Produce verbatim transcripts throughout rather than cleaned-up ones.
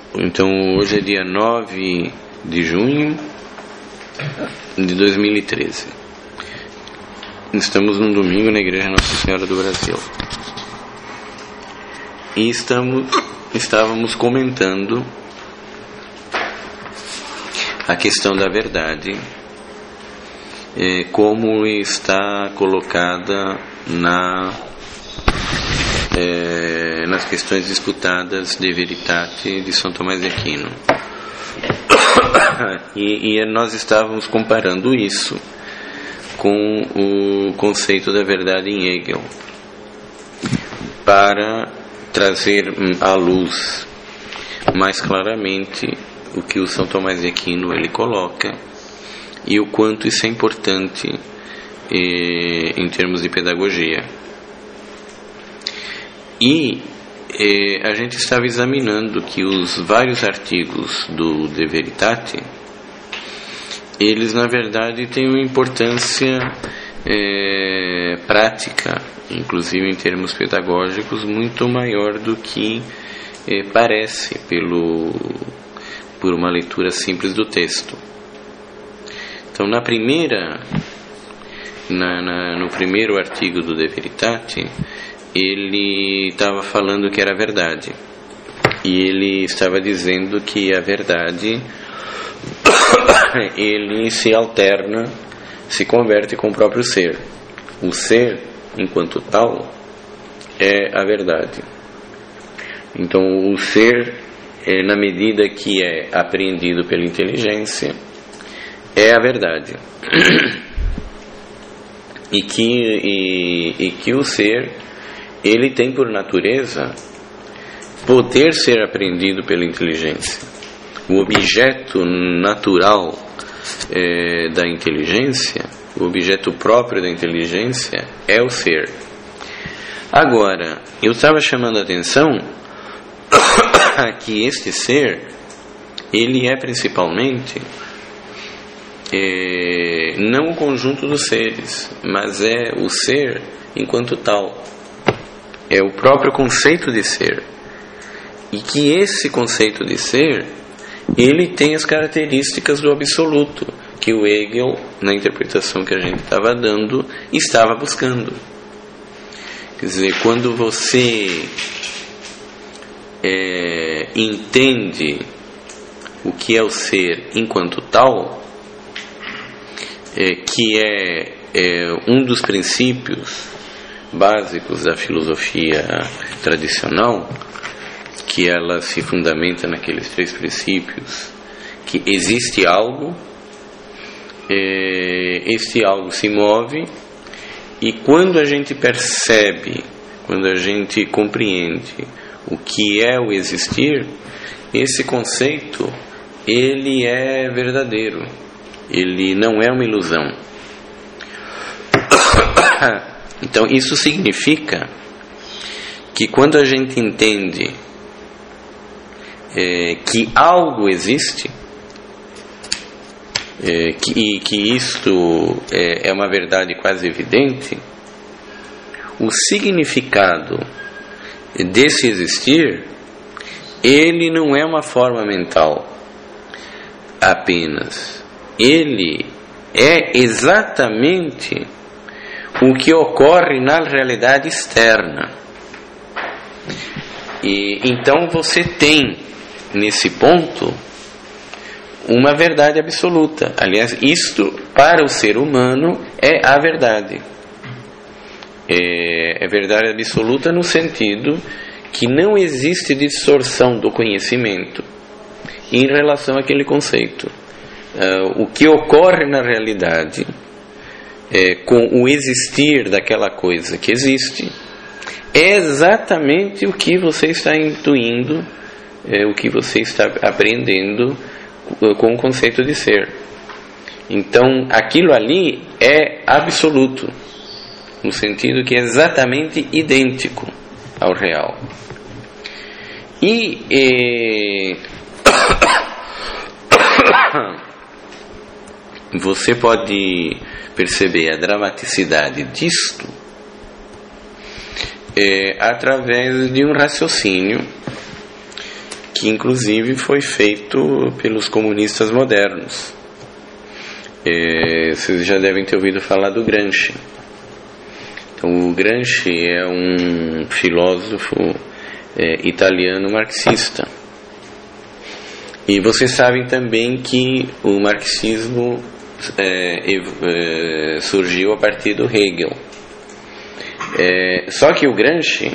Então hoje é dia nove de junho de dois mil e treze. Estamos num domingo na Igreja Nossa Senhora do Brasil. E estamos, estávamos comentando a questão da verdade, eh, como está colocada na, eh, nas questões disputadas de Veritate de São Tomás de Aquino. E, e nós estávamos comparando isso com o conceito da verdade em Hegel, para trazer à luz mais claramente o que o São Tomás de Aquino ele coloca e o quanto isso é importante eh, em termos de pedagogia. E eh, a gente estava examinando que os vários artigos do De Veritate, eles na verdade têm uma importância é, prática, inclusive em termos pedagógicos, muito maior do que é, parece pelo, por uma leitura simples do texto. Então, na primeira, na, na, no primeiro artigo do De Veritate, ele estava falando que era verdade, e ele estava dizendo que a verdade ele se alterna, se converte com o próprio ser. O ser, enquanto tal, é a verdade. Então, o ser, é, na medida que é apreendido pela inteligência, é a verdade. E que, e, e que o ser, ele tem por natureza poder ser apreendido pela inteligência. O objeto natural é, da inteligência, o objeto próprio da inteligência é o ser. Agora, eu estava chamando a atenção que este ser, ele é principalmente é, não o conjunto dos seres, mas é o ser enquanto tal. É o próprio conceito de ser. E que esse conceito de ser, ele tem as características do absoluto, que o Hegel, na interpretação que a gente estava dando, estava buscando. Quer dizer, quando você é, entende o que é o ser enquanto tal, é, que é, é um dos princípios básicos da filosofia tradicional, que ela se fundamenta naqueles três princípios, que existe algo, é, este algo se move, e quando a gente percebe, quando a gente compreende o que é o existir, esse conceito, ele é verdadeiro, ele não é uma ilusão. Então isso significa que quando a gente entende É, que algo existe, é, que, que isto é, é uma verdade quase evidente, o significado desse existir, ele não é uma forma mental apenas, ele é exatamente o que ocorre na realidade externa. E então você tem nesse ponto uma verdade absoluta. Aliás, isto para o ser humano é a verdade. É, é verdade absoluta no sentido que não existe distorção do conhecimento em relação àquele conceito. Uh, o que ocorre na realidade é, com o existir daquela coisa que existe é exatamente o que você está intuindo, é, o que você está aprendendo com o conceito de ser. Então, aquilo ali é absoluto, no sentido que é exatamente idêntico ao real. E eh, você pode perceber a dramaticidade disto eh, através de um raciocínio que inclusive foi feito pelos comunistas modernos. É, vocês já devem ter ouvido falar do Gramsci. Então, o Gramsci é um filósofo é, italiano marxista. E vocês sabem também que o marxismo é, é, surgiu a partir do Hegel. É, só que o Gramsci,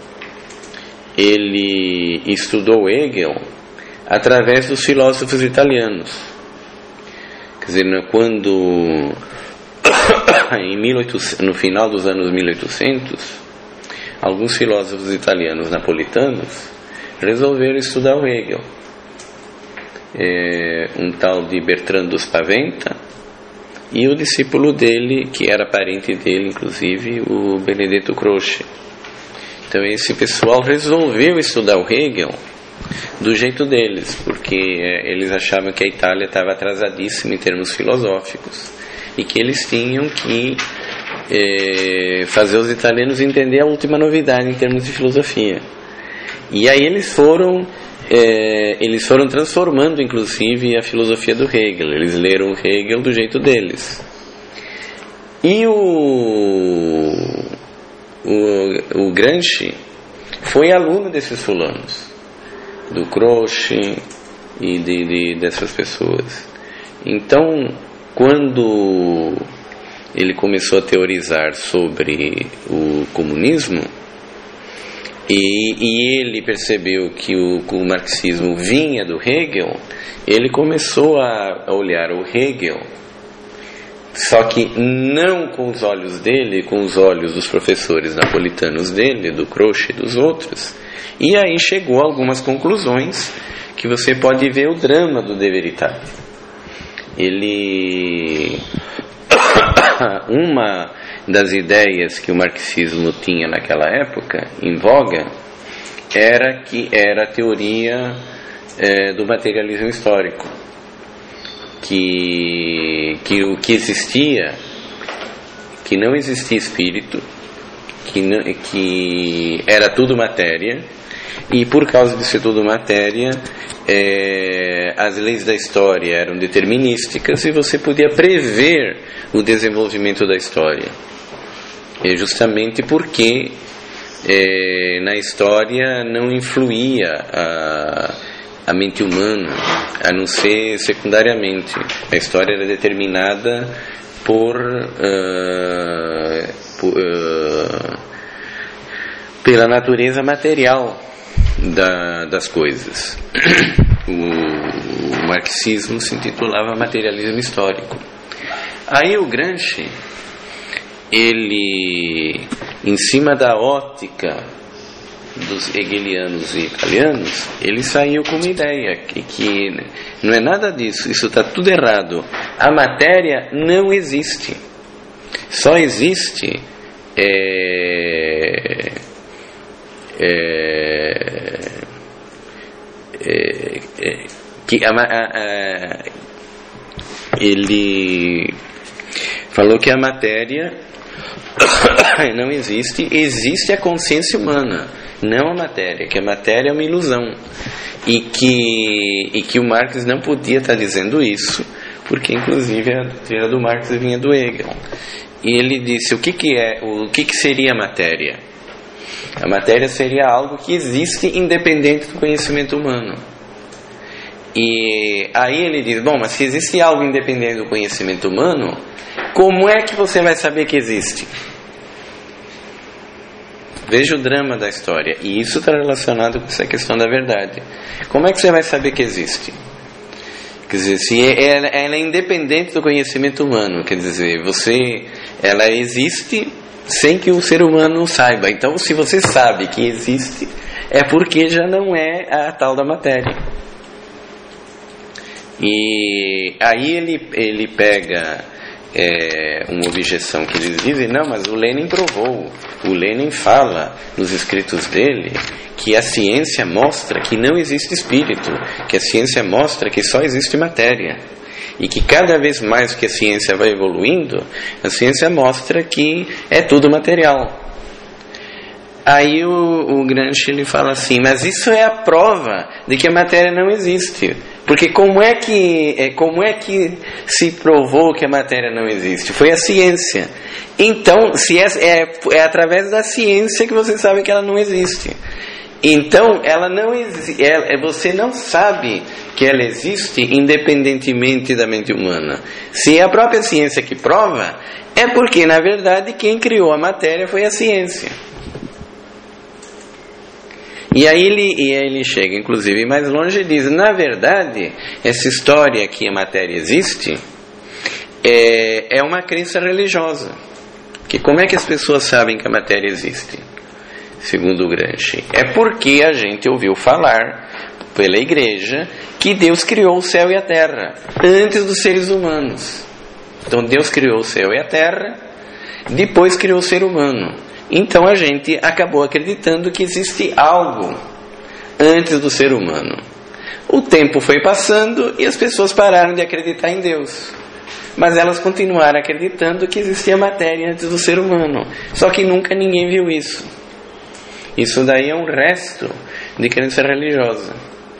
ele estudou Hegel através dos filósofos italianos. Quer dizer, quando em mil e oitocentos, no final dos anos mil e oitocentos, alguns filósofos italianos napolitanos resolveram estudar o Hegel. É, um tal de Bertrando Spaventa e o discípulo dele, que era parente dele, inclusive, o Benedetto Croce. Então esse pessoal resolveu estudar o Hegel do jeito deles, porque é, eles achavam que a Itália estava atrasadíssima em termos filosóficos e que eles tinham que é, fazer os italianos entender a última novidade em termos de filosofia. E aí eles foram é, eles foram transformando inclusive a filosofia do Hegel. Eles leram o Hegel do jeito deles. E o o, o Gramsci foi aluno desses fulanos, do Croce e de, de, dessas pessoas. Então, quando ele começou a teorizar sobre o comunismo, e, e ele percebeu que o, o marxismo vinha do Hegel, ele começou a olhar o Hegel, só que não com os olhos dele, com os olhos dos professores napolitanos dele, do Croce e dos outros, e aí chegou a algumas conclusões que você pode ver o drama do De Veritate. Ele uma das ideias que o marxismo tinha naquela época em voga era que era a teoria é, do materialismo histórico, que, que o que existia, que não existia espírito, que, não, que era tudo matéria, e por causa de ser tudo matéria, é, as leis da história eram determinísticas e você podia prever o desenvolvimento da história. É justamente porque é, na história não influía a, a mente humana, a não ser secundariamente. A história era determinada por, uh, por uh, pela natureza material da, das coisas. O, o marxismo se intitulava materialismo histórico. Aí o Gramsci, ele, em cima da ótica dos hegelianos e italianos, ele saiu com uma ideia que, que não é nada disso, isso está tudo errado. A matéria não existe, só existe é, é, é, é, que a, a, a, ele falou que a matéria não existe, existe a consciência humana, não a matéria, que a matéria é uma ilusão, e que, e que o Marx não podia estar dizendo isso, porque inclusive a doutrina do Marx vinha do Hegel. E ele disse, o que, que é, o que, que seria a matéria? A matéria seria algo que existe independente do conhecimento humano. E aí ele diz, bom, mas se existe algo independente do conhecimento humano, como é que você vai saber que existe? Veja o drama da história. E isso está relacionado com essa questão da verdade. Como é que você vai saber que existe? Quer dizer, se ela, ela é independente do conhecimento humano, quer dizer, você, ela existe sem que o ser humano saiba. Então, se você sabe que existe, é porque já não é a tal da matéria. E aí ele, ele pega é, uma objeção que eles dizem, não, mas o Lenin provou, o Lenin fala nos escritos dele que a ciência mostra que não existe espírito, que a ciência mostra que só existe matéria, e que cada vez mais que a ciência vai evoluindo, a ciência mostra que é tudo material. aí o, o Gramsci ele fala assim, mas isso é a prova de que a matéria não existe. Porque como é que, como é que se provou que a matéria não existe? Foi a ciência. Então, se é, é, é através da ciência que você sabe que ela não existe. Então, ela não existe, é, você não sabe que ela existe independentemente da mente humana. Se é a própria ciência que prova, é porque, na verdade, quem criou a matéria foi a ciência. E aí ele, e aí ele chega, inclusive, mais longe e diz, na verdade, essa história que a matéria existe é, é uma crença religiosa. Que como é que as pessoas sabem que a matéria existe? Segundo o Gramsci, é porque a gente ouviu falar pela igreja que Deus criou o céu e a terra antes dos seres humanos. Então Deus criou o céu e a terra, depois criou o ser humano. Então a gente acabou acreditando que existe algo antes do ser humano. O tempo foi passando e as pessoas pararam de acreditar em Deus. Mas elas continuaram acreditando que existia matéria antes do ser humano. Só que nunca ninguém viu isso. Isso daí é um resto de crença religiosa.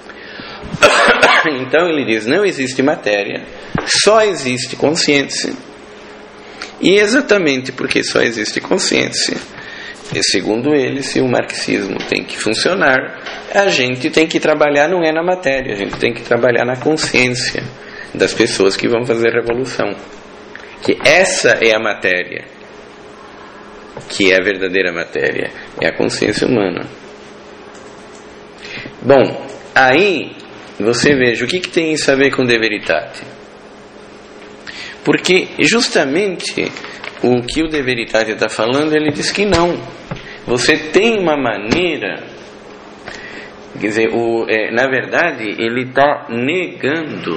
Então ele diz, não existe matéria, só existe consciência. E exatamente porque só existe consciência, e segundo ele, se o marxismo tem que funcionar, a gente tem que trabalhar não é na matéria, a gente tem que trabalhar na consciência das pessoas que vão fazer revolução. Que essa é a matéria, que é a verdadeira matéria, é a consciência humana. Bom, aí você veja o que, que tem isso a ver com De Veritate. Porque justamente o que o De Veritate está falando, ele diz que não. Você tem uma maneira, quer dizer, o, é, na verdade, ele está negando.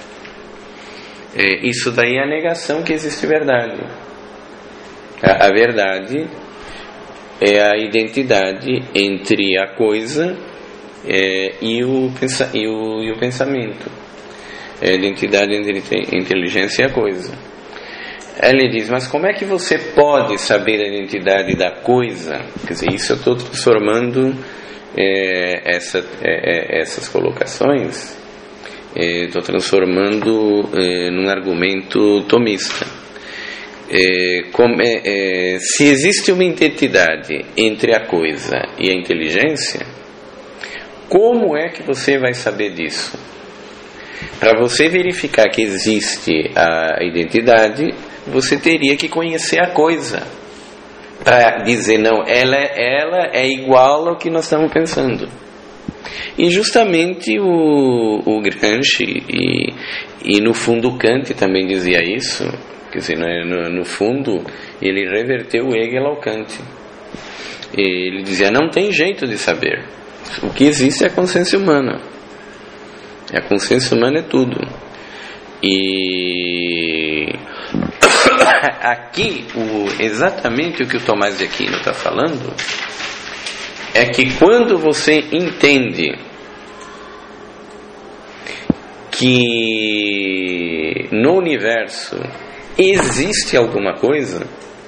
É, isso daí é a negação que existe verdade. A, a verdade é a identidade entre a coisa é, e, o pensa, e, o, e o pensamento. É a identidade entre a inteligência e a coisa. Ele diz, mas como é que você pode saber a identidade da coisa? Quer dizer, isso eu estou transformando é, essa, é, essas colocações, estou é, transformando é, num argumento tomista. É, como, é, é, se existe uma identidade entre a coisa e a inteligência, como é que você vai saber disso? Para você verificar que existe a identidade, você teria que conhecer a coisa para dizer, não, ela, ela é igual ao que nós estamos pensando. E justamente o, o Gramsci e, e no fundo Kant também dizia isso. Quer dizer, no, no fundo ele reverteu Hegel ao Kant. Ele dizia, não tem jeito de saber. O que existe é a consciência humana. A consciência humana é tudo. E aqui, o, exatamente o que o Tomás de Aquino está falando é que quando você entende que no universo existe alguma coisa,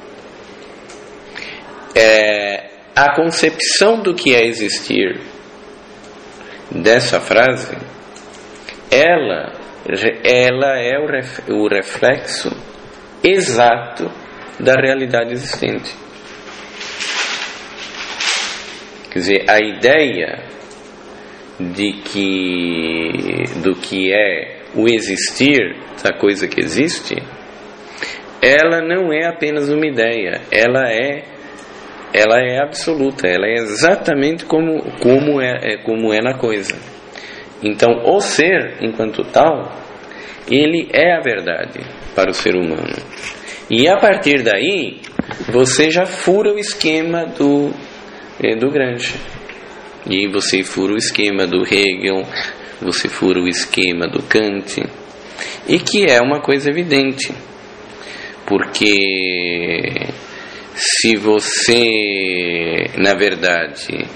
é, a concepção do que é existir dessa frase, ela, ela é o, ref, o reflexo exato da realidade existente. Quer dizer, a ideia de que do que é o existir da coisa que existe, ela não é apenas uma ideia, ela é ela é absoluta, ela é exatamente como como é, é como é na coisa. Então, o ser, enquanto tal, ele é a verdade para o ser humano. E a partir daí, você já fura o esquema do, eh, do Gramsci. E você fura o esquema do Hegel, você fura o esquema do Kant. E que é uma coisa evidente. Porque se você, na verdade,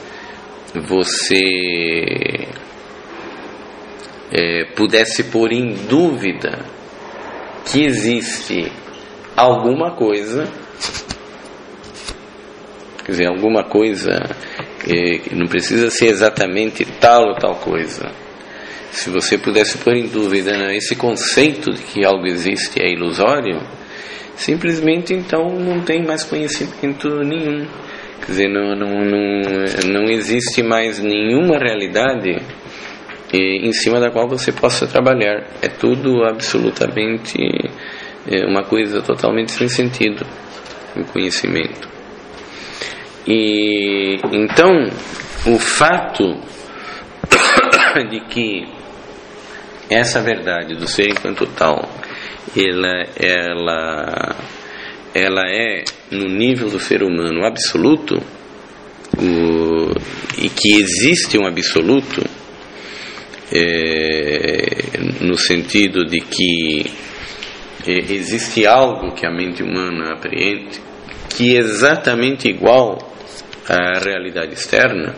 você é, pudesse pôr em dúvida que existe alguma coisa, Quer dizer, alguma coisa, é, não precisa ser exatamente tal ou tal coisa. Se você pudesse pôr em dúvida, né, esse conceito de que algo existe é ilusório, simplesmente então não tem mais conhecimento nenhum. Quer dizer, não, não, não, não existe mais nenhuma realidade eh, em cima da qual você possa trabalhar. É tudo absolutamente eh, uma coisa totalmente sem sentido, o conhecimento. E então o fato de que essa verdade do ser enquanto tal, ela, ela, ela é no nível do ser humano absoluto, o, e que existe um absoluto, é, no sentido de que é, existe algo que a mente humana apreende que é exatamente igual à realidade externa,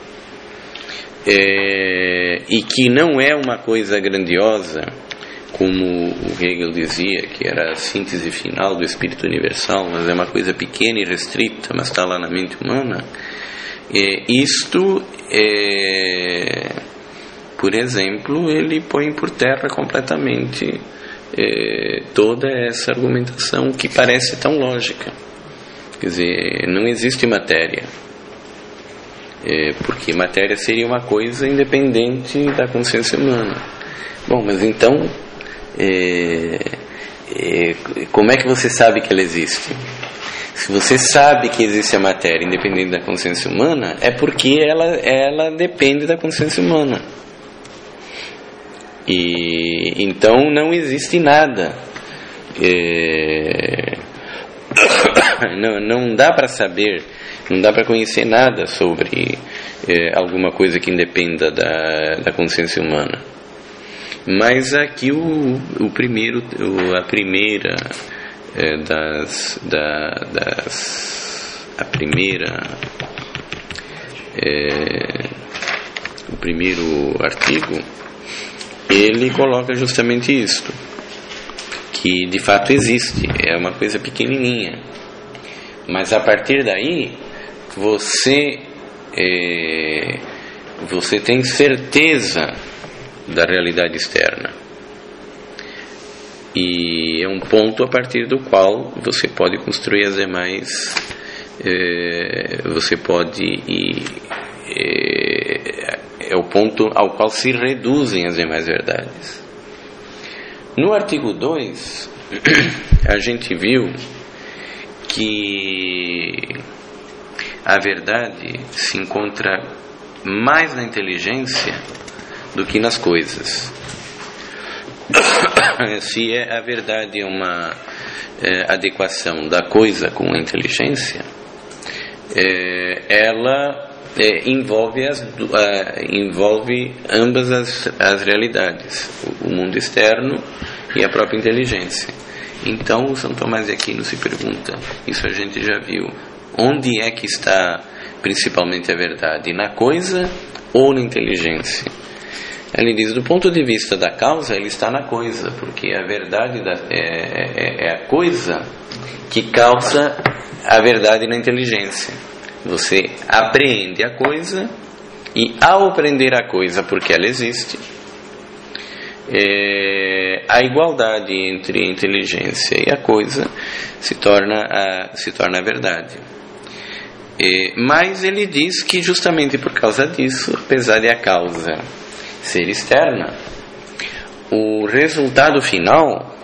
é, e que não é uma coisa grandiosa, como o Hegel dizia, que era a síntese final do espírito universal, mas é uma coisa pequena e restrita, mas está lá na mente humana. É, isto, é, por exemplo, ele põe por terra completamente é, toda essa argumentação que parece tão lógica. Quer dizer, não existe matéria, é, porque matéria seria uma coisa independente da consciência humana. Bom, mas então, é, é, como é que você sabe que ela existe? Se você sabe que existe a matéria independente da consciência humana, é porque ela, ela depende da consciência humana. E então não existe nada. É, não, não dá para saber, não dá para conhecer nada sobre é, alguma coisa que independa da, da consciência humana. Mas aqui o, o primeiro, o, a primeira é, das, da, das, a primeira, é, o primeiro artigo, ele coloca justamente isto, que de fato existe, é uma coisa pequenininha, mas a partir daí você é, você tem certeza da realidade externa, e é um ponto a partir do qual você pode construir as demais, é, você pode ir, é, é o ponto ao qual se reduzem as demais verdades. No artigo dois, a gente viu que a verdade se encontra mais na inteligência do que nas coisas. Se é a verdade é uma é, adequação da coisa com a inteligência, é, ela é, envolve, as, a, envolve ambas as, as realidades, o, o mundo externo e a própria inteligência. Então o São Tomás de Aquino se pergunta, isso a gente já viu, onde é que está principalmente a verdade? Na coisa ou na inteligência? Ele diz, do ponto de vista da causa, ele está na coisa, porque a verdade da, é, é, é a coisa que causa a verdade na inteligência. Você apreende a coisa, e ao aprender a coisa, porque ela existe, é, a igualdade entre a inteligência e a coisa se torna a, se torna a verdade. É, mas ele diz que justamente por causa disso, apesar de a causa ser externa, o resultado final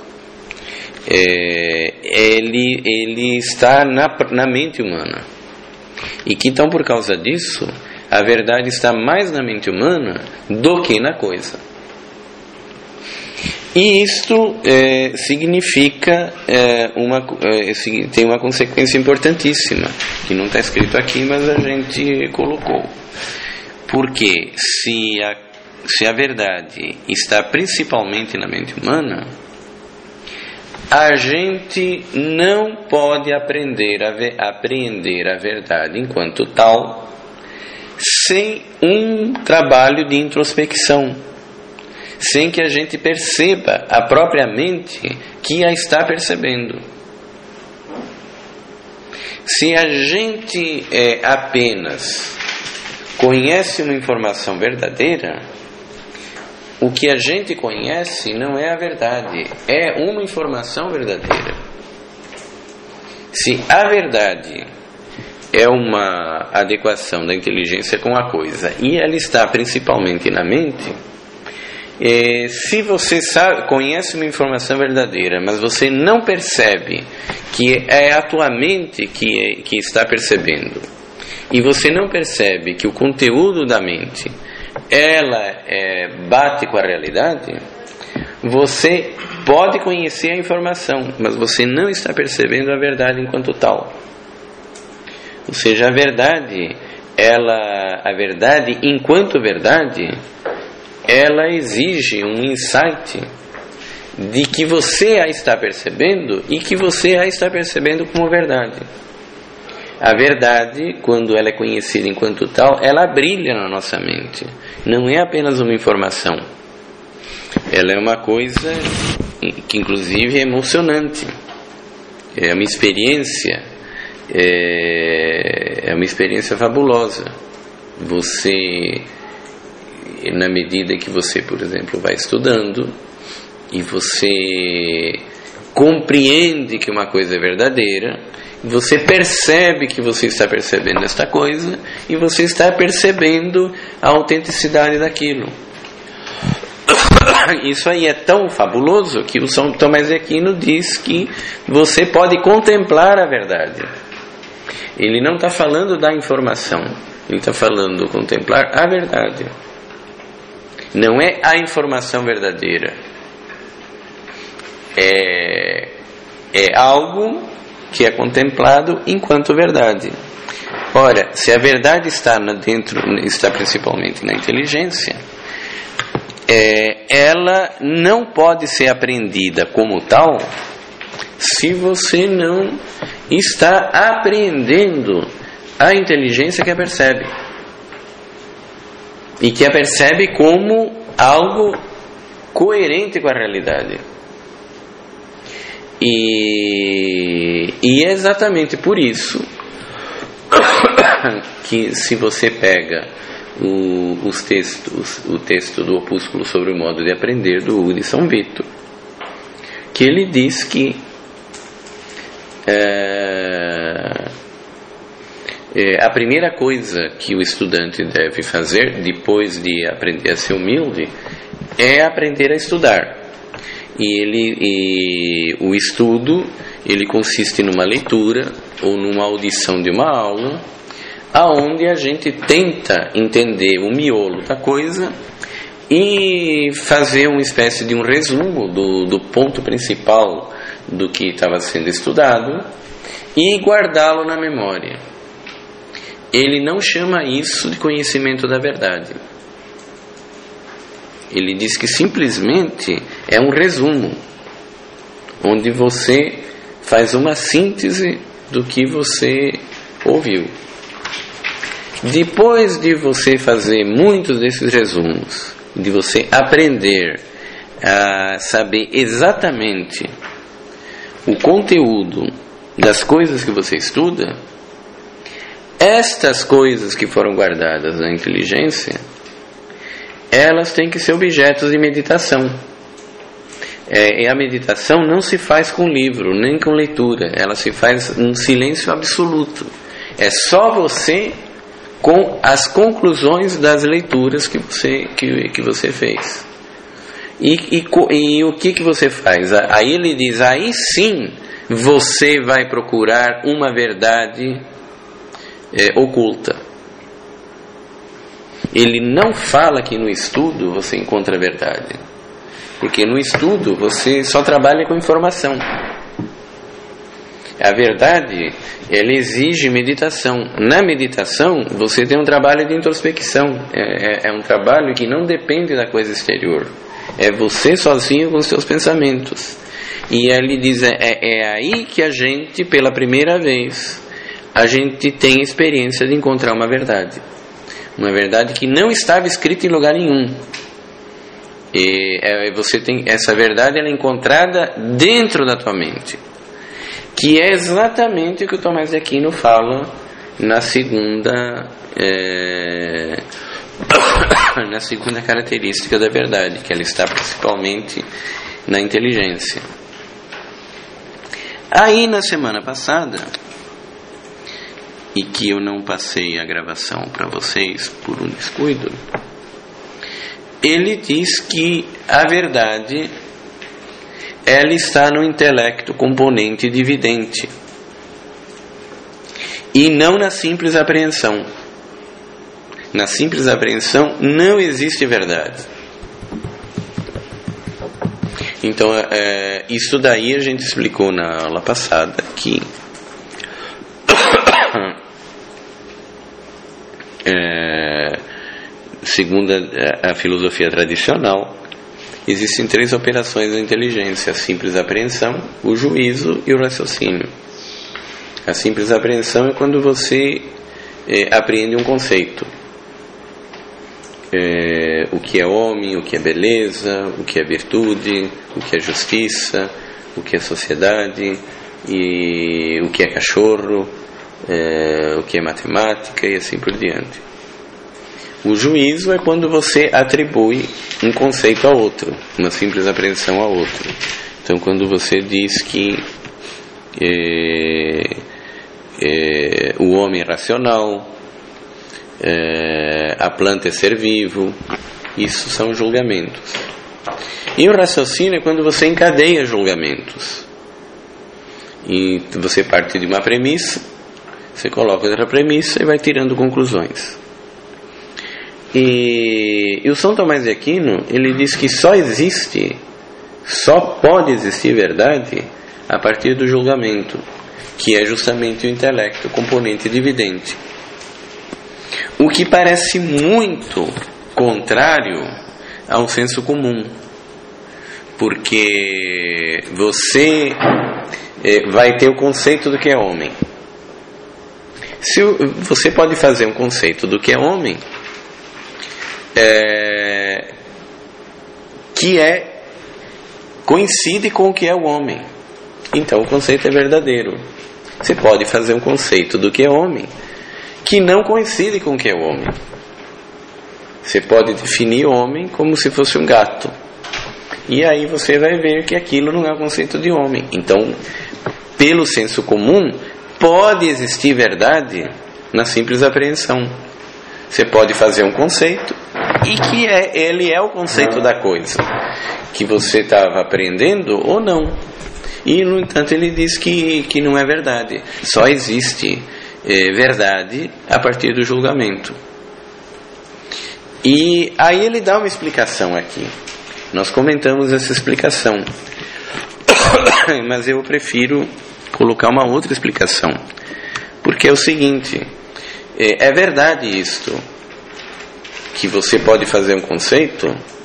é, ele, ele está na, na mente humana, e que então por causa disso a verdade está mais na mente humana do que na coisa. E isto é, significa é, uma, é, tem uma consequência importantíssima, que não está escrito aqui, mas a gente colocou. Porque se a, se a verdade está principalmente na mente humana, a gente não pode aprender a, ve, apreender a verdade enquanto tal sem um trabalho de introspecção, sem que a gente perceba a própria mente que a está percebendo. Se a gente é, apenas conhece uma informação verdadeira, o que a gente conhece não é a verdade, é uma informação verdadeira. Se a verdade é uma adequação da inteligência com a coisa e ela está principalmente na mente, é, se você sabe, conhece uma informação verdadeira, mas você não percebe que é a tua mente que, é, que está percebendo, e você não percebe que o conteúdo da mente ela é, bate com a realidade, você pode conhecer a informação, mas você não está percebendo a verdade enquanto tal. Ou seja, a verdade, ela, a verdade enquanto verdade, ela exige um insight de que você a está percebendo e que você a está percebendo como verdade. A verdade, quando ela é conhecida enquanto tal, ela brilha na nossa mente. Não é apenas uma informação. Ela é uma coisa que, inclusive, é emocionante. É uma experiência, é, é uma experiência fabulosa. Você, na medida que você, por exemplo, vai estudando e você compreende que uma coisa é verdadeira, você percebe que você está percebendo esta coisa e você está percebendo a autenticidade daquilo. Isso aí é tão fabuloso que o São Tomás de Aquino diz que você pode contemplar a verdade. Ele não está falando da informação, ele está falando contemplar a verdade. Não é a informação verdadeira. É, é algo que é contemplado enquanto verdade. Ora, se a verdade está dentro, está principalmente na inteligência, é, ela não pode ser apreendida como tal se você não está apreendendo a inteligência que a percebe e que a percebe como algo coerente com a realidade. E, e é exatamente por isso que, se você pega o, os textos, o texto do opúsculo sobre o modo de aprender do Hugo de São Vito, que ele diz que é, é, a primeira coisa que o estudante deve fazer depois de aprender a ser humilde é aprender a estudar. E, ele, e o estudo, ele consiste numa leitura ou numa audição de uma aula, aonde a gente tenta entender o miolo da coisa e fazer uma espécie de um resumo do, do ponto principal do que estava sendo estudado e guardá-lo na memória. Ele não chama isso de conhecimento da verdade. Ele diz que simplesmente é um resumo, onde você faz uma síntese do que você ouviu. Depois de você fazer muitos desses resumos, de você aprender a saber exatamente o conteúdo das coisas que você estuda, estas coisas que foram guardadas na inteligência, elas têm que ser objetos de meditação. É, e a meditação não se faz com livro, nem com leitura. Ela se faz num silêncio absoluto. É só você com as conclusões das leituras que você, que, que você fez. E, e, e o que, que você faz? Aí ele diz, aí sim você vai procurar uma verdade é, oculta. Ele não fala que no estudo você encontra a verdade, porque no estudo você só trabalha com informação. A verdade, ela exige meditação. Na meditação você tem um trabalho de introspecção, é, é, é um trabalho que não depende da coisa exterior, é você sozinho com os seus pensamentos. E ele diz, é, é aí que a gente, pela primeira vez, a gente tem a experiência de encontrar uma verdade. Uma verdade que não estava escrita em lugar nenhum. E é, você tem essa verdade, ela é encontrada dentro da tua mente, que é exatamente o que o Tomás de Aquino fala na segunda é, na segunda característica da verdade, que ela está principalmente na inteligência. Aí na semana passada, e que eu não passei a gravação para vocês por um descuido, ele diz que a verdade ela está no intelecto componente dividente e não na simples apreensão. Na simples apreensão não existe verdade. Então, é, isso daí a gente explicou na aula passada que é, segundo a, a filosofia tradicional, existem três operações da inteligência: a simples apreensão, o juízo e o raciocínio. A simples apreensão é quando você é, apreende um conceito. É, o que é homem, o que é beleza, o que é virtude, o que é justiça, o que é sociedade, e o que é cachorro, é, o que é matemática e assim por diante. O juízo é quando você atribui um conceito a outro, uma simples apreensão a outro. Então, quando você diz que é, é, o homem é racional, é, a planta é ser vivo, isso são julgamentos. E o raciocínio é quando você encadeia julgamentos. E você parte de uma premissa, você coloca outra premissa e vai tirando conclusões. E, e o São Tomás de Aquino, ele diz que só existe, só pode existir verdade a partir do julgamento, que é justamente o intelecto, o componente dividente. O que parece muito contrário ao senso comum, porque você é, vai ter o conceito do que é homem. Se você pode fazer um conceito do que é homem, é, que é coincide com o que é o homem, então o conceito é verdadeiro. Você pode fazer um conceito do que é homem que não coincide com o que é o homem. Você pode definir homem como se fosse um gato, e aí você vai ver que aquilo não é o conceito de homem. Então, pelo senso comum, pode existir verdade na simples apreensão. Você pode fazer um conceito e que é, ele é o conceito da coisa que você estava aprendendo ou não. E, no entanto, ele diz que, que não é verdade. Só existe é, verdade a partir do julgamento. E aí ele dá uma explicação aqui. Nós comentamos essa explicação, mas eu prefiro colocar uma outra explicação, porque é o seguinte: é, é verdade isto, que você pode fazer um conceito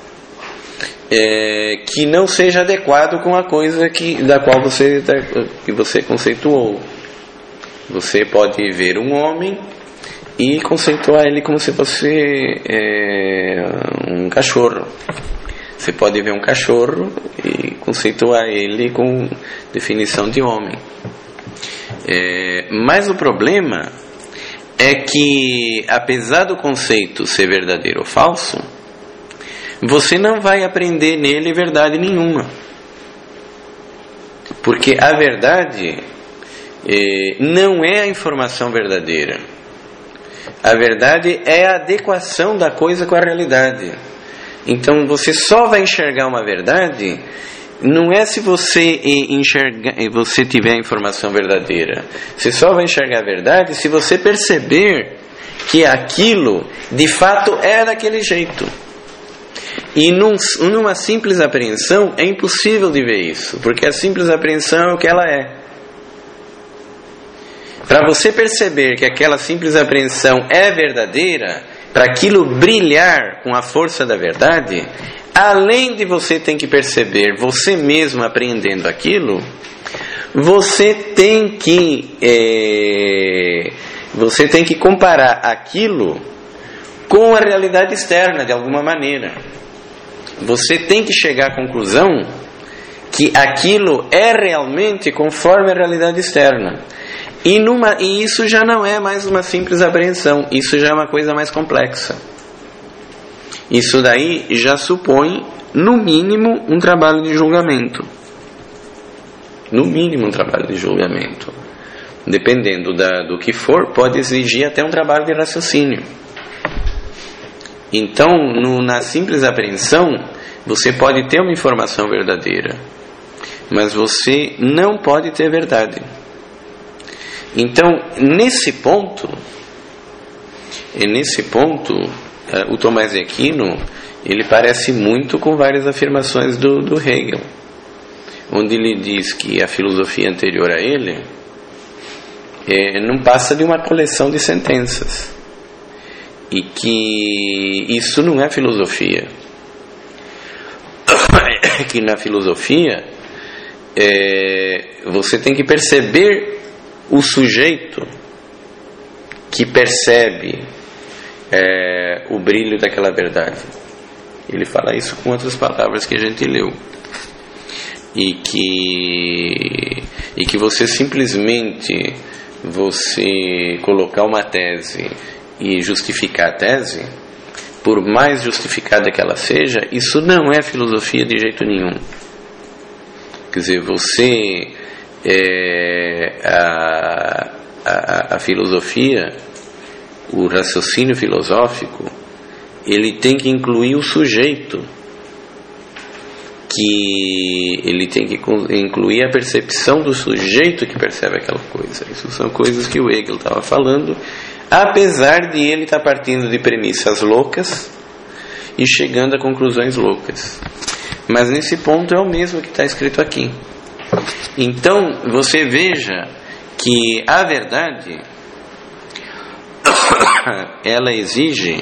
é, que não seja adequado com a coisa que, da qual você, da, que você conceituou. Você pode ver um homem e conceituar ele como se fosse é, um cachorro. Você pode ver um cachorro e conceituar ele com definição de homem. É, mas o problema é que, apesar do conceito ser verdadeiro ou falso, você não vai aprender nele verdade nenhuma. Porque a verdade é, não é a informação verdadeira. A verdade é a adequação da coisa com a realidade. Então você só vai enxergar uma verdade, não é se você enxergar, você tiver a informação verdadeira. Você só vai enxergar a verdade se você perceber que aquilo de fato é daquele jeito. E num, numa simples apreensão é impossível de ver isso, porque a simples apreensão é o que ela é. Para você perceber que aquela simples apreensão é verdadeira, para aquilo brilhar com a força da verdade, além de você ter que perceber você mesmo apreendendo aquilo, você tem que é, você tem que comparar aquilo com a realidade externa de alguma maneira. Você tem que chegar à conclusão que aquilo é realmente conforme a realidade externa. E, numa, e isso já não é mais uma simples apreensão, isso já é uma coisa mais complexa. Isso daí já supõe, no mínimo, um trabalho de julgamento. No mínimo um trabalho de julgamento. Dependendo da, do que for, pode exigir até um trabalho de raciocínio. Então, no, na simples apreensão, você pode ter uma informação verdadeira, mas você não pode ter verdade. Então, nesse ponto, e nesse ponto, o Tomás de Aquino, ele parece muito com várias afirmações do, do Hegel, onde ele diz que a filosofia anterior a ele é, não passa de uma coleção de sentenças, e que isso não é filosofia. Que na filosofia é, você tem que perceber o sujeito que percebe é, o brilho daquela verdade. Ele fala isso com outras palavras que a gente leu. E que, e que você simplesmente você colocar uma tese e justificar a tese, por mais justificada que ela seja, isso não é filosofia de jeito nenhum. Quer dizer, você é, a, a, a filosofia, o raciocínio filosófico, ele tem que incluir o sujeito, que ele tem que incluir a percepção do sujeito que percebe aquela coisa. Isso são coisas que o Hegel estava falando, apesar de ele estar partindo de premissas loucas e chegando a conclusões loucas. Mas nesse ponto é o mesmo que está escrito aqui. Então você veja que a verdade ela exige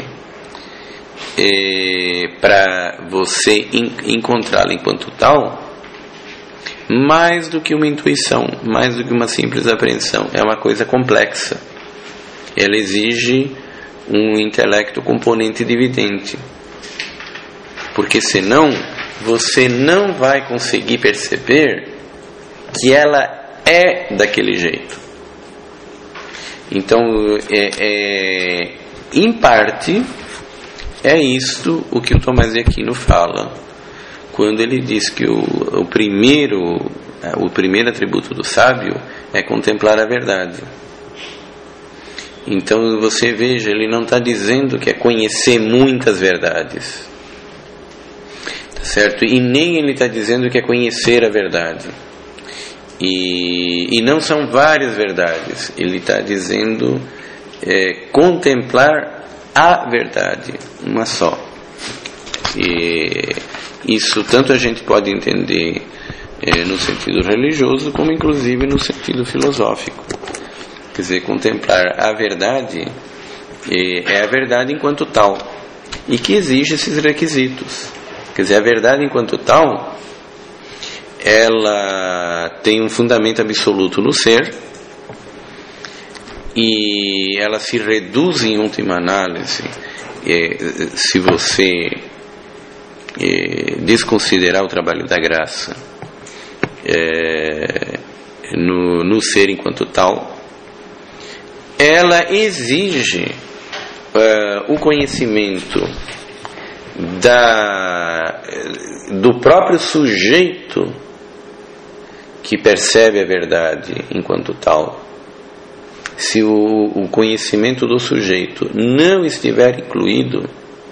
é, para você encontrá-la enquanto tal, mais do que uma intuição, mais do que uma simples apreensão. É uma coisa complexa. Ela exige um intelecto componente dividente, porque senão você não vai conseguir perceber que ela é daquele jeito. Então, é, é, em parte, é isto o que o Tomás de Aquino fala quando ele diz que o, o, primeiro, o primeiro atributo do sábio é contemplar a verdade. Então você veja, ele não está dizendo que é conhecer muitas verdades, tá certo? E nem ele está dizendo que é conhecer a verdade. E, e não são várias verdades. Ele está dizendo é, contemplar a verdade, uma só. E isso tanto a gente pode entender é, no sentido religioso, como inclusive no sentido filosófico. Quer dizer, contemplar a verdade é a verdade enquanto tal, e que exige esses requisitos. Quer dizer, a verdade enquanto tal, ela tem um fundamento absoluto no ser, e ela se reduz em última análise, é, se você é, desconsiderar o trabalho da graça é, no, no ser enquanto tal. Ela exige uh, o conhecimento da, do próprio sujeito que percebe a verdade enquanto tal. Se o, o conhecimento do sujeito não estiver incluído,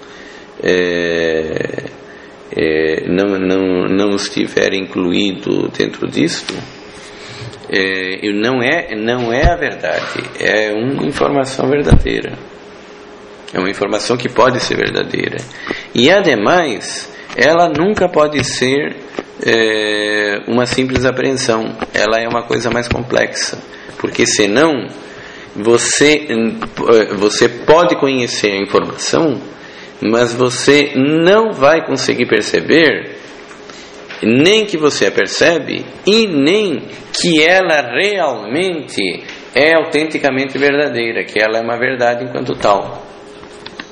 é, é, não, não, não estiver incluído dentro disto, É, não, é, não é a verdade, é uma informação verdadeira, é uma informação que pode ser verdadeira, e ademais ela nunca pode ser é, uma simples apreensão, ela é uma coisa mais complexa, porque senão você, você pode conhecer a informação, mas você não vai conseguir perceber nem que você a percebe e nem que ela realmente é autenticamente verdadeira, que ela é uma verdade enquanto tal.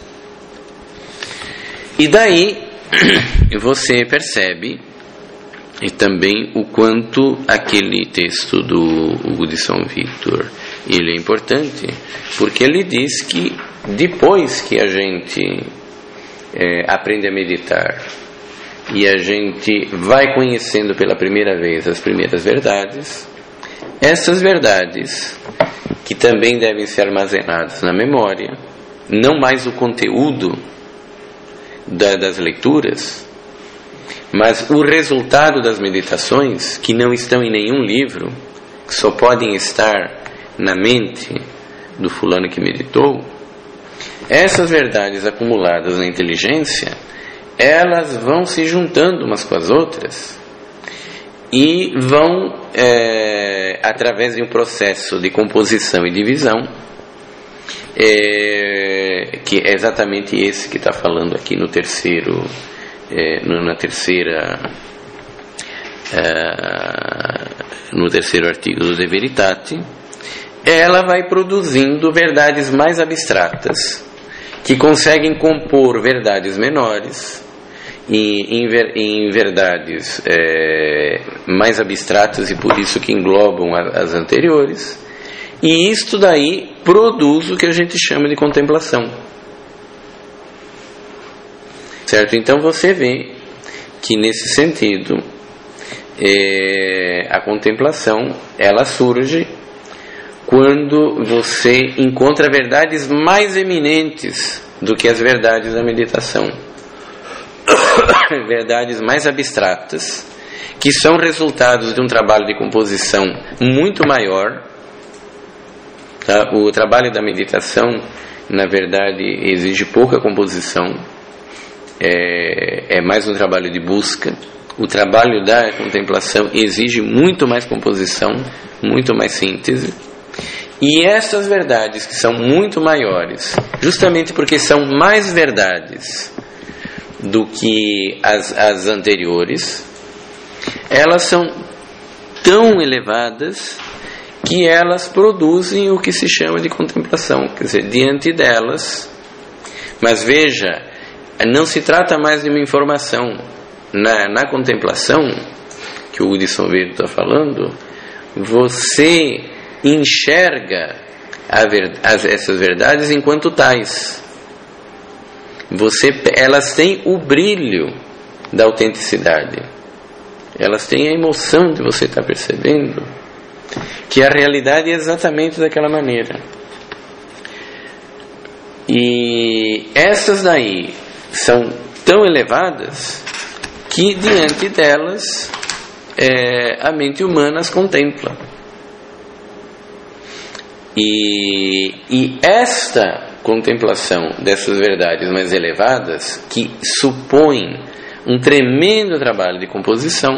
E daí você percebe e também o quanto aquele texto do Hugo de São Victor, ele é importante, porque ele diz que depois que a gente é, aprende a meditar e a gente vai conhecendo pela primeira vez as primeiras verdades, essas verdades, que também devem ser armazenadas na memória, não mais o conteúdo da, das leituras, mas o resultado das meditações, que não estão em nenhum livro, que só podem estar na mente do fulano que meditou, essas verdades acumuladas na inteligência, elas vão se juntando umas com as outras e vão, é, através de um processo de composição e divisão, é, que é exatamente esse que está falando aqui no terceiro, é, na terceira, é, no terceiro artigo do De Veritate, ela vai produzindo verdades mais abstratas, que conseguem compor verdades menores em, em, ver, em verdades é, mais abstratas, e por isso que englobam a, as anteriores, e isto daí produz o que a gente chama de contemplação, certo? Então você vê que nesse sentido é, a contemplação, ela surge quando você encontra verdades mais eminentes do que as verdades da meditação, verdades mais abstratas, que são resultados de um trabalho de composição muito maior, tá? O trabalho da meditação, na verdade, exige pouca composição, é, é mais um trabalho de busca. O trabalho da contemplação exige muito mais composição, muito mais síntese. E essas verdades, que são muito maiores, justamente porque são mais verdades do que as, as anteriores, elas são tão elevadas que elas produzem o que se chama de contemplação. Quer dizer, diante delas, mas veja, não se trata mais de uma informação. Na, na contemplação, que o Hudson Verde está falando, você enxerga a ver, as, essas verdades enquanto tais. Você, elas têm o brilho da autenticidade, elas têm a emoção de você estar percebendo que a realidade é exatamente daquela maneira. E essas daí são tão elevadas que diante delas é, a mente humana as contempla. E, e esta contemplação dessas verdades mais elevadas, que supõe um tremendo trabalho de composição,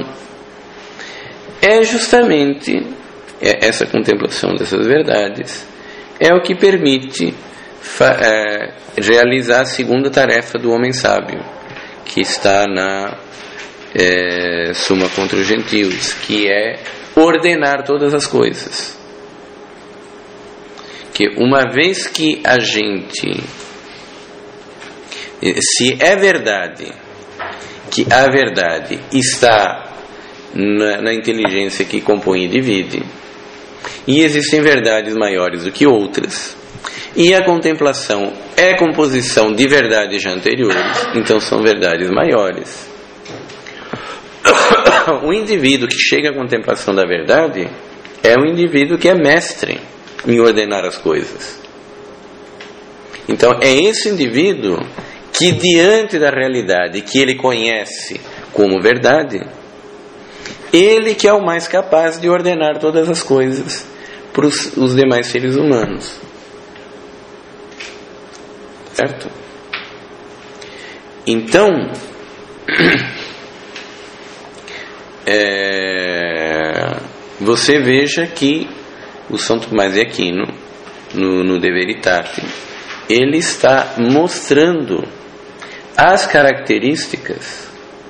é justamente é, essa contemplação dessas verdades é o que permite fa, é, realizar a segunda tarefa do homem sábio, que está na é, Summa contra os Gentios, que é ordenar todas as coisas. Que uma vez que a gente, se é verdade que a verdade está na, na inteligência que compõe e divide, e existem verdades maiores do que outras, e a contemplação é composição de verdades já anteriores, então são verdades maiores. O indivíduo que chega à contemplação da verdade é um indivíduo que é mestre em ordenar as coisas. Então é esse indivíduo que, diante da realidade que ele conhece como verdade, ele que é o mais capaz de ordenar todas as coisas para os, os demais seres humanos, certo? Então é, você veja que o São Tomás de Aquino, no, no De Veritate, ele está mostrando as características,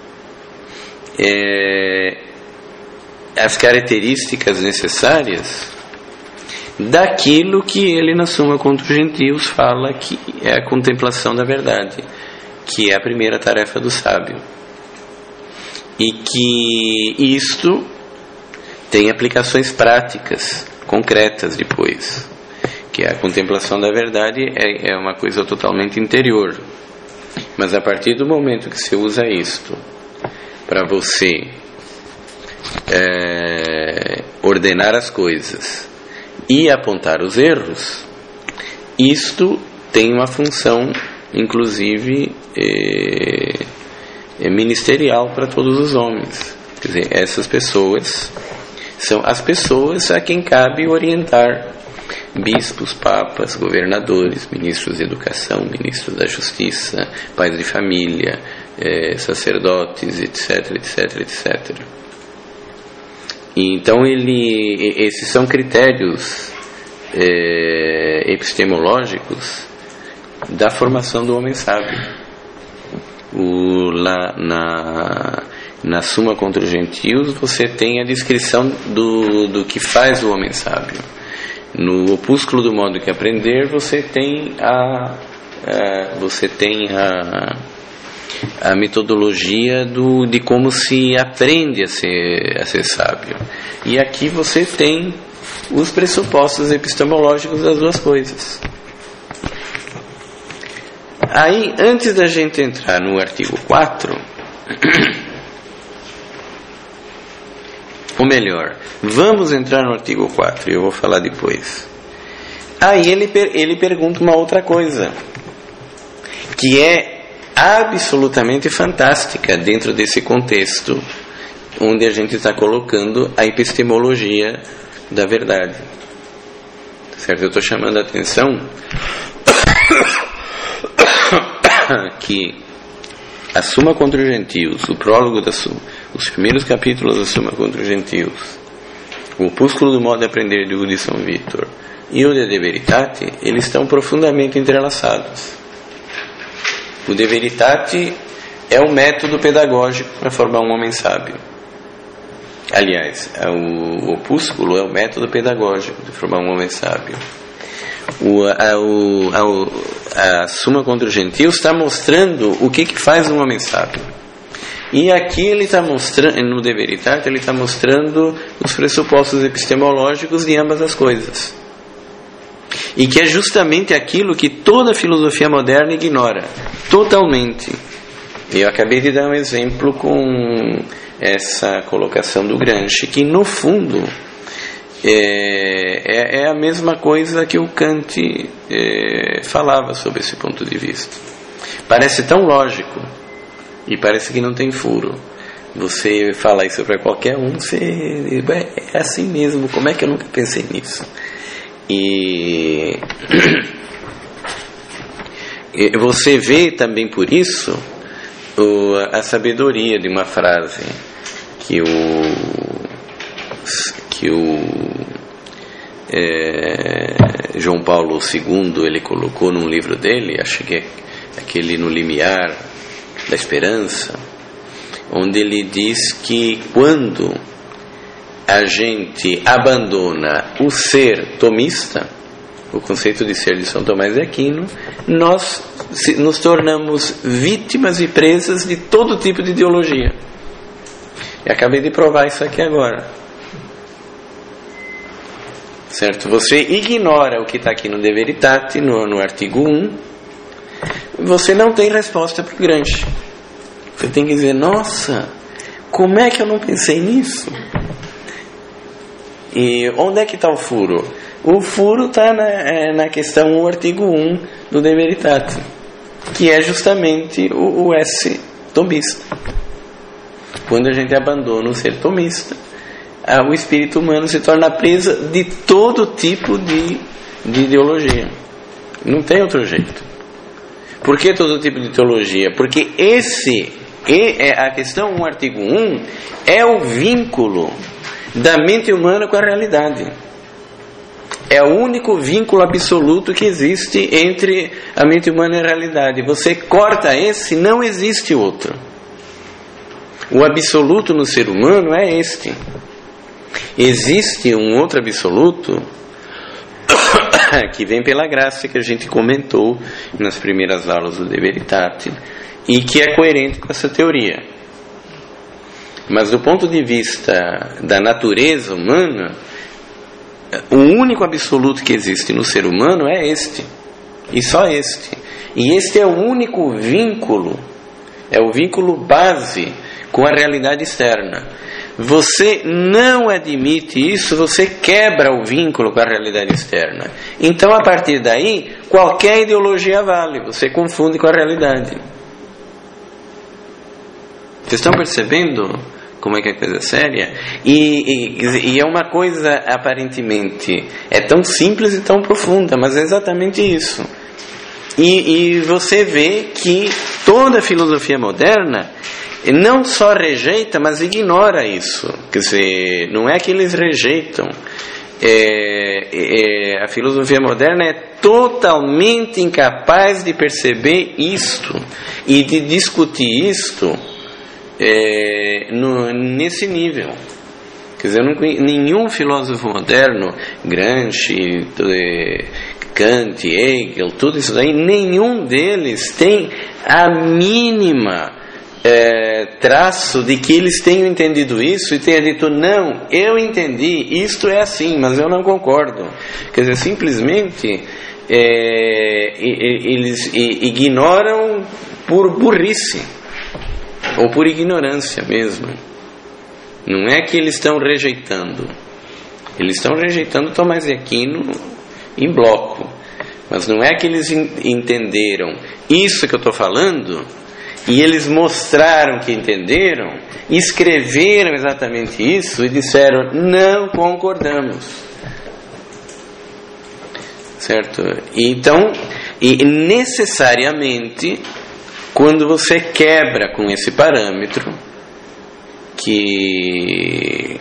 é, as características necessárias daquilo que ele, na Summa contra os Gentios, fala que é a contemplação da verdade, que é a primeira tarefa do sábio. e que isto tem aplicações práticas, concretas depois, que a contemplação da verdade é, é uma coisa totalmente interior, mas a partir do momento que você usa isto para você é, ordenar as coisas e apontar os erros, isto tem uma função, inclusive, é, é ministerial para todos os homens. Quer dizer, essas pessoas são as pessoas a quem cabe orientar bispos, papas, governadores, ministros de educação, ministros da justiça, pais de família, é, sacerdotes, etc, etc, etcétera. E então ele, esses são critérios é, epistemológicos da formação do homem sábio. O, lá, na, na Suma contra os Gentios você tem a descrição do, do que faz o homem sábio. No Opúsculo do Modo que Aprender você tem a, a você tem a, a metodologia do, de como se aprende a ser, a ser sábio. E aqui você tem os pressupostos epistemológicos das duas coisas. Aí, antes da gente entrar no artigo quatro, ou melhor, vamos entrar no artigo quatro, e eu vou falar depois. Aí ele, ele pergunta uma outra coisa, que é absolutamente fantástica dentro desse contexto, onde a gente está colocando a epistemologia da verdade. Certo? Eu estou chamando a atenção que a Suma contra os Gentios, o prólogo da Suma, os primeiros capítulos da Suma contra os Gentios, o Opúsculo do Modo de Aprender de Hugo de São Vítor e o De Veritate, eles estão profundamente entrelaçados. O De Veritate é o método pedagógico para formar um homem sábio. Aliás, o Opúsculo é o método pedagógico de formar um homem sábio. O, a, o, a, a Suma contra os Gentios está mostrando o que, que faz um homem sábio. E aqui ele está mostrando, no De Veritate, ele está mostrando os pressupostos epistemológicos de ambas as coisas. E que é justamente aquilo que toda a filosofia moderna ignora, totalmente. Eu acabei de dar um exemplo com essa colocação do Gramsci, que no fundo é, é, é a mesma coisa que o Kant é, falava sobre esse ponto de vista. Parece tão lógico e parece que não tem furo. Você fala isso para qualquer um, você, é assim mesmo, como é que eu nunca pensei nisso? E você vê também por isso o, a sabedoria de uma frase que o que o é, João Paulo segundo ele colocou num livro dele, acho que é aquele No Limiar da Esperança, onde ele diz que quando a gente abandona o ser tomista, o conceito de ser de São Tomás de Aquino, nós nos tornamos vítimas e presas de todo tipo de ideologia. Eu acabei de provar isso aqui agora. Certo? Você ignora o que está aqui no De Veritate, no, no artigo um, você não tem resposta para o Gramsci. Você tem que dizer, nossa, como é que eu não pensei nisso? E onde é que está o furo? O furo está na, é, na questão o artigo um do De Veritate, que é justamente o, o S tomista. Quando a gente abandona o ser tomista, a, o espírito humano se torna presa de todo tipo de, de ideologia. Não tem outro jeito. Por que todo tipo de teologia? Porque esse, é a questão um, artigo um, é o vínculo da mente humana com a realidade. É o único vínculo absoluto que existe entre a mente humana e a realidade. Você corta esse, não existe outro. O absoluto no ser humano é este. Existe um outro absoluto que vem pela graça, que a gente comentou nas primeiras aulas do De Veritate, e que é coerente com essa teoria. Mas do ponto de vista da natureza humana, o único absoluto que existe no ser humano é este, e só este. E este é o único vínculo, é o vínculo base com a realidade externa. Você não admite isso, você quebra o vínculo com a realidade externa. Então, a partir daí, qualquer ideologia vale, você confunde com a realidade. Vocês estão percebendo como é que é coisa séria? E, e, e é uma coisa, aparentemente, é tão simples e tão profunda, mas é exatamente isso. E, e você vê que toda a filosofia moderna não só rejeita, mas ignora isso. Quer dizer, não é que eles rejeitam. É, é, a filosofia moderna é totalmente incapaz de perceber isto e de discutir isto é, no, nesse nível. Quer dizer, não, nenhum filósofo moderno, Gramsci, Kant, Hegel, tudo isso daí, nenhum deles tem a mínima É, traço de que eles tenham entendido isso e tenham dito, não, eu entendi, isto é assim, mas eu não concordo. Quer dizer, simplesmente é, eles ignoram por burrice ou por ignorância mesmo. Não é que eles estão rejeitando, eles estão rejeitando Tomás de Aquino em bloco, mas não é que eles entenderam isso que eu estou falando. E eles mostraram que entenderam, escreveram exatamente isso e disseram, não concordamos. Certo? Então, e necessariamente, quando você quebra com esse parâmetro, que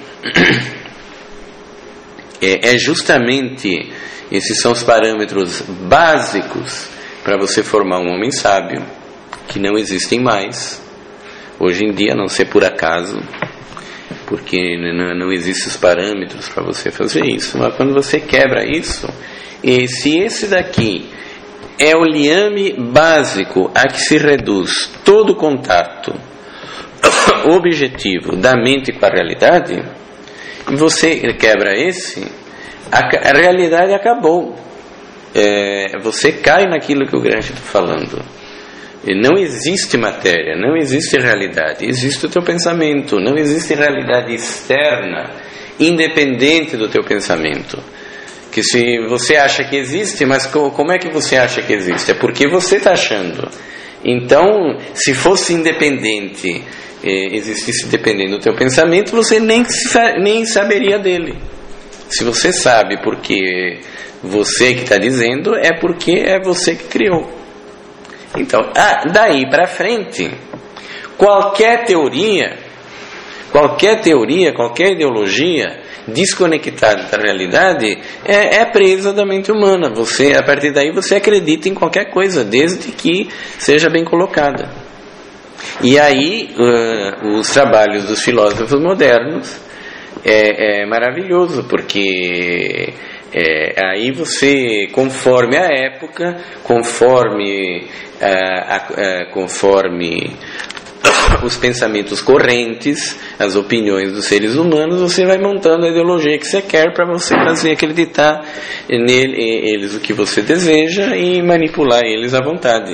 é justamente, esses são os parâmetros básicos para você formar um homem sábio, que não existem mais hoje em dia, a não ser por acaso, porque não, não existem os parâmetros para você fazer isso. Mas quando você quebra isso, e se esse daqui é o liame básico a que se reduz todo o contato objetivo da mente com a realidade, e você quebra esse, a, a realidade acabou. É, você cai naquilo que o Gramsci está falando. Não existe matéria, não existe realidade, existe o teu pensamento, não existe realidade externa independente do teu pensamento. Que se você acha que existe, mas como é que você acha que existe? É porque você está achando. Então, se fosse independente, eh, existisse dependendo do teu pensamento, você nem, nem saberia dele. Se você sabe porque você que está dizendo, é porque é você que criou. Então, ah, daí para frente, qualquer teoria, qualquer teoria, qualquer ideologia desconectada da realidade é, é presa da mente humana. Você, a partir daí você acredita em qualquer coisa, desde que seja bem colocada. E aí, uh, os trabalhos dos filósofos modernos é, é maravilhoso, porque É, aí você, conforme a época, conforme, a, a, a, conforme os pensamentos correntes, as opiniões dos seres humanos, você vai montando a ideologia que você quer para você fazer acreditar neles o que você deseja e manipular eles à vontade.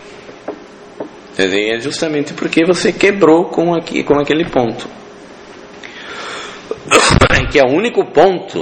É justamente porque você quebrou com, aqui, com aquele ponto, que é o único ponto,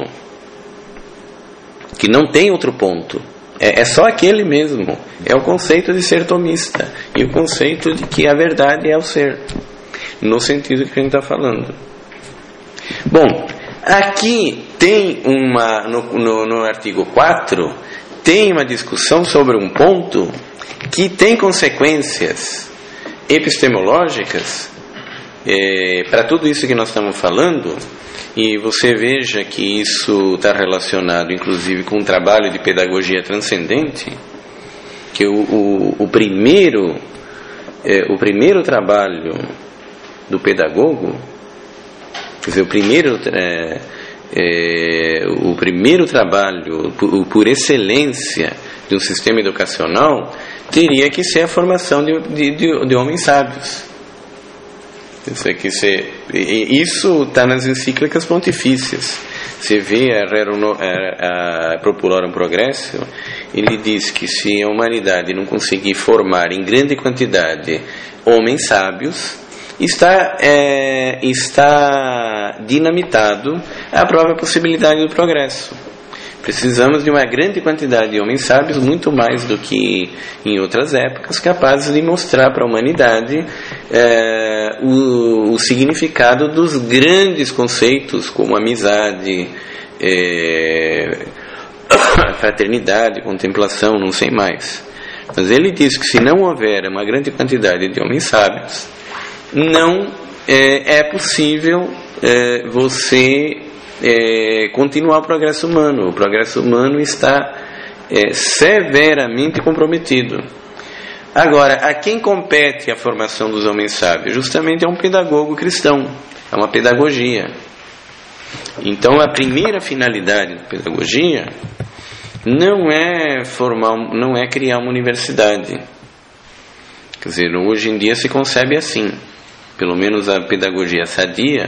que não tem outro ponto, é, é só aquele mesmo, é o conceito de ser tomista e o conceito de que a verdade é o ser, no sentido que a gente está falando. Bom, aqui tem uma, no, no, no artigo quatro, tem uma discussão sobre um ponto que tem consequências epistemológicas é, para tudo isso que nós estamos falando. E você veja que isso está relacionado, inclusive, com um trabalho de pedagogia transcendente, que o, o, o, primeiro, é, o primeiro trabalho do pedagogo, quer dizer, o primeiro, é, é, o primeiro trabalho, por, por excelência, de um sistema educacional, teria que ser a formação de, de, de, de homens sábios. Isso aqui você, isso está nas encíclicas pontifícias. Você vê a, a, a Populorum Progressio, ele diz que se a humanidade não conseguir formar em grande quantidade homens sábios, está, é, está dinamitado a própria possibilidade do progresso. Precisamos de uma grande quantidade de homens sábios, muito mais do que em outras épocas, capazes de mostrar para a humanidade é, o, o significado dos grandes conceitos, como amizade, é, fraternidade, contemplação, não sei mais. Mas ele diz que se não houver uma grande quantidade de homens sábios, não é, é possível é, você é, continuar o progresso humano. O progresso humano está é, severamente comprometido. Agora, a quem compete a formação dos homens sábios? Justamente é um pedagogo cristão, é uma pedagogia. Então, a primeira finalidade da pedagogia não é formar, não é criar uma universidade. Quer dizer, hoje em dia se concebe assim. Pelo menos a pedagogia sadia,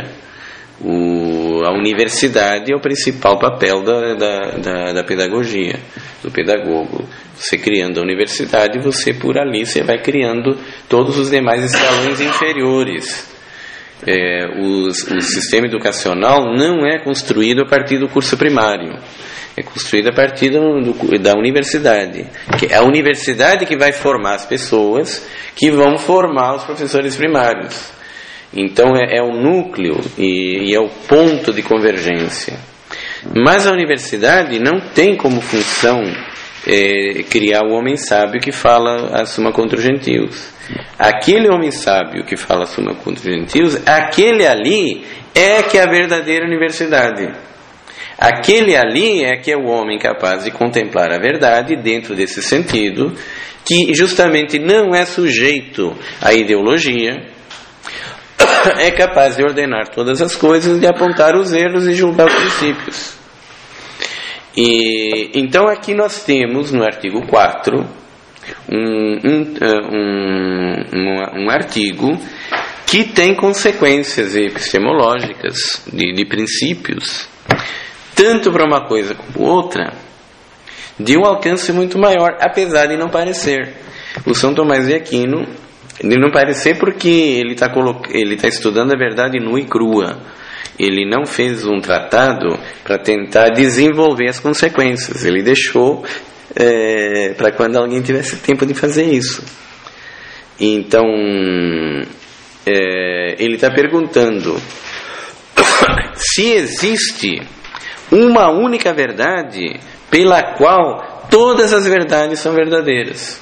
o, a universidade é o principal papel da, da, da, da pedagogia, do pedagogo. Você criando a universidade, você por ali você vai criando todos os demais escalões inferiores. É, os, o sistema educacional não é construído a partir do curso primário, é construído a partir do, do, da universidade, que é a universidade que vai formar as pessoas que vão formar os professores primários. Então é, é o núcleo e, e é o ponto de convergência. Mas a universidade não tem como função é, criar o homem sábio que fala a Summa contra os gentios. Aquele homem sábio que fala a Summa contra os gentios, aquele ali é que é a verdadeira universidade. Aquele ali é que é o homem capaz de contemplar a verdade dentro desse sentido, que justamente não é sujeito à ideologia, é capaz de ordenar todas as coisas, de apontar os erros e julgar os princípios. E, então aqui nós temos no artigo quatro um, um, um, um, um artigo que tem consequências epistemológicas de, de princípios, tanto para uma coisa como outra, de um alcance muito maior, apesar de não parecer. O São Tomás de Aquino, de não parecer porque ele está coloc... ele tá estudando a verdade nua e crua. Ele não fez um tratado para tentar desenvolver as consequências. Ele deixou é, para quando alguém tivesse tempo de fazer isso. Então, é, ele está perguntando se existe uma única verdade pela qual todas as verdades são verdadeiras.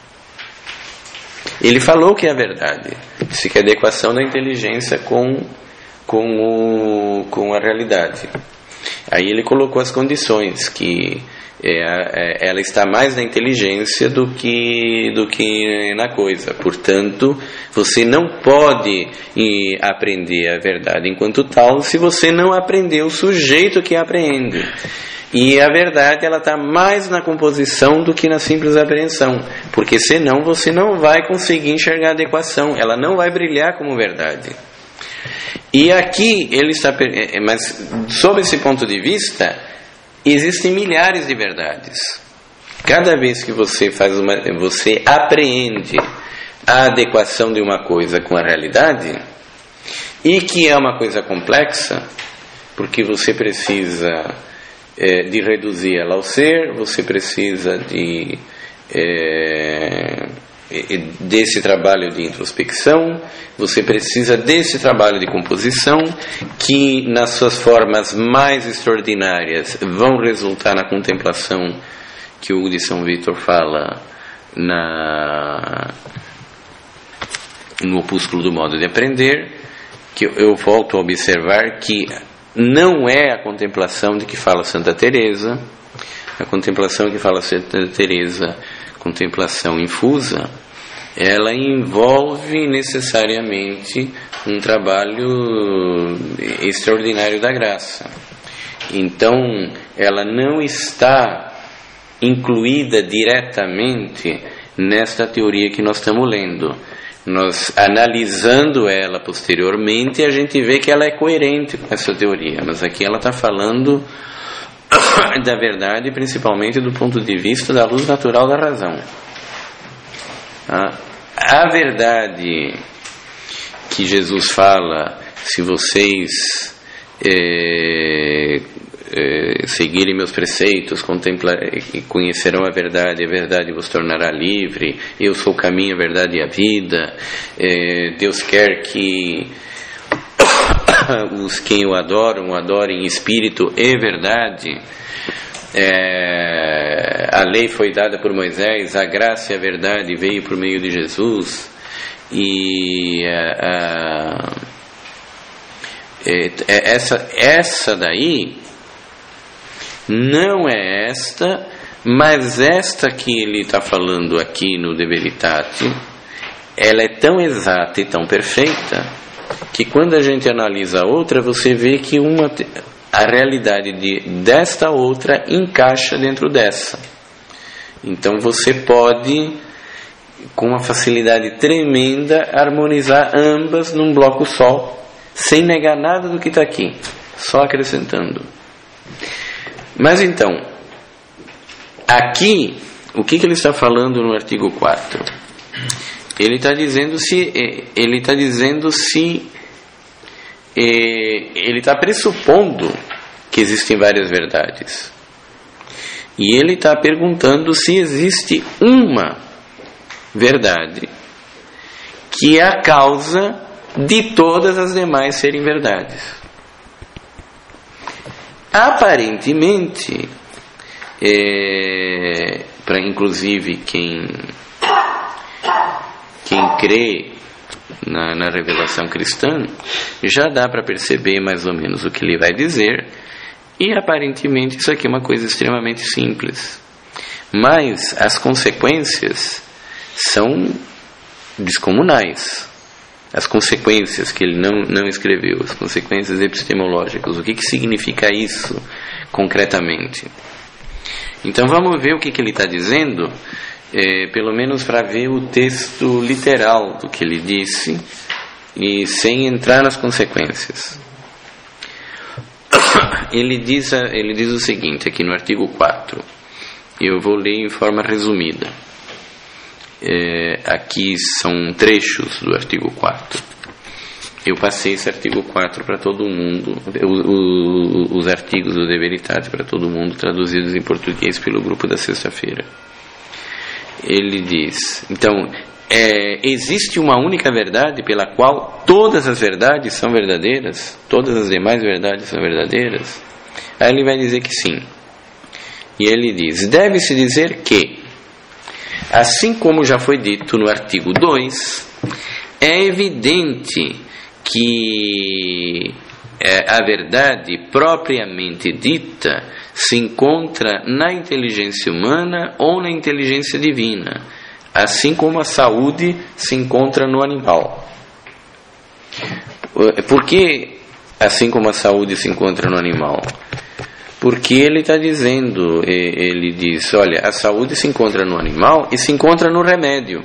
Ele falou que é a verdade, disse que é a adequação da inteligência com, com, o, com a realidade. Aí ele colocou as condições, que é, é, ela está mais na inteligência do que, do que na coisa. Portanto, você não pode ir aprender a verdade enquanto tal se você não aprender o sujeito que apreende. E a verdade, ela está mais na composição do que na simples apreensão, porque senão você não vai conseguir enxergar a adequação, ela não vai brilhar como verdade. E aqui ele está, mas sob esse ponto de vista, existem milhares de verdades. Cada vez que você faz uma, você apreende a adequação de uma coisa com a realidade, e que é uma coisa complexa, porque você precisa É, de reduzir ela ao ser, você precisa de, é, desse trabalho de introspecção, você precisa desse trabalho de composição, que nas suas formas mais extraordinárias vão resultar na contemplação que o Hugo de São Vítor fala na, no opúsculo do modo de aprender, que eu, eu volto a observar que não é a contemplação de que fala Santa Teresa. A contemplação que fala Santa Teresa, contemplação infusa, ela envolve necessariamente um trabalho extraordinário da graça. Então, ela não está incluída diretamente nesta teoria que nós estamos lendo, nós analisando ela posteriormente, a gente vê que ela é coerente com essa teoria, mas aqui ela está falando da verdade principalmente do ponto de vista da luz natural da razão. A verdade que Jesus fala, se vocês é, é, seguirem meus preceitos, contemplar, conhecerão a verdade, a verdade vos tornará livre, eu sou o caminho, a verdade e a vida, é, Deus quer que os quem o adoram, o adorem em espírito e verdade. É, a lei foi dada por Moisés, a graça e a verdade veio por meio de Jesus, e a, a, é, essa, essa daí não é esta, mas esta que ele está falando aqui no De Veritate, ela é tão exata e tão perfeita que quando a gente analisa a outra, você vê que uma, a realidade de, desta outra encaixa dentro dessa. Então você pode, com uma facilidade tremenda, harmonizar ambas num bloco só, sem negar nada do que está aqui, só acrescentando. Mas então, aqui, o que, que ele está falando no artigo quatro? Ele está dizendo se, ele está dizendo se, ele está pressupondo que existem várias verdades. E ele está perguntando se existe uma verdade que é a causa de todas as demais serem verdades. Aparentemente, é, para inclusive quem quem crê na, na revelação cristã, já dá para perceber mais ou menos o que ele vai dizer, e aparentemente isso aqui é uma coisa extremamente simples, mas as consequências são descomunais. As consequências que ele não, não escreveu, as consequências epistemológicas, o que, que significa isso concretamente? Então vamos ver o que, que ele está dizendo, é, pelo menos para ver o texto literal do que ele disse, e sem entrar nas consequências. Ele diz, ele diz o seguinte, aqui no artigo quatro, e eu vou ler em forma resumida. É, aqui são trechos do artigo quatro. Eu passei esse artigo quatro para todo mundo, o, o, os artigos do De Veritate para todo mundo, traduzidos em português pelo grupo da sexta-feira. Ele diz, então, é, existe uma única verdade pela qual todas as verdades são verdadeiras? Todas as demais verdades são verdadeiras? Aí ele vai dizer que sim. E ele diz, deve-se dizer que, assim como já foi dito no artigo dois, é evidente que a verdade propriamente dita se encontra na inteligência humana ou na inteligência divina, assim como a saúde se encontra no animal. Por que assim como a saúde se encontra no animal? Porque ele está dizendo, ele diz, olha, a saúde se encontra no animal e se encontra no remédio.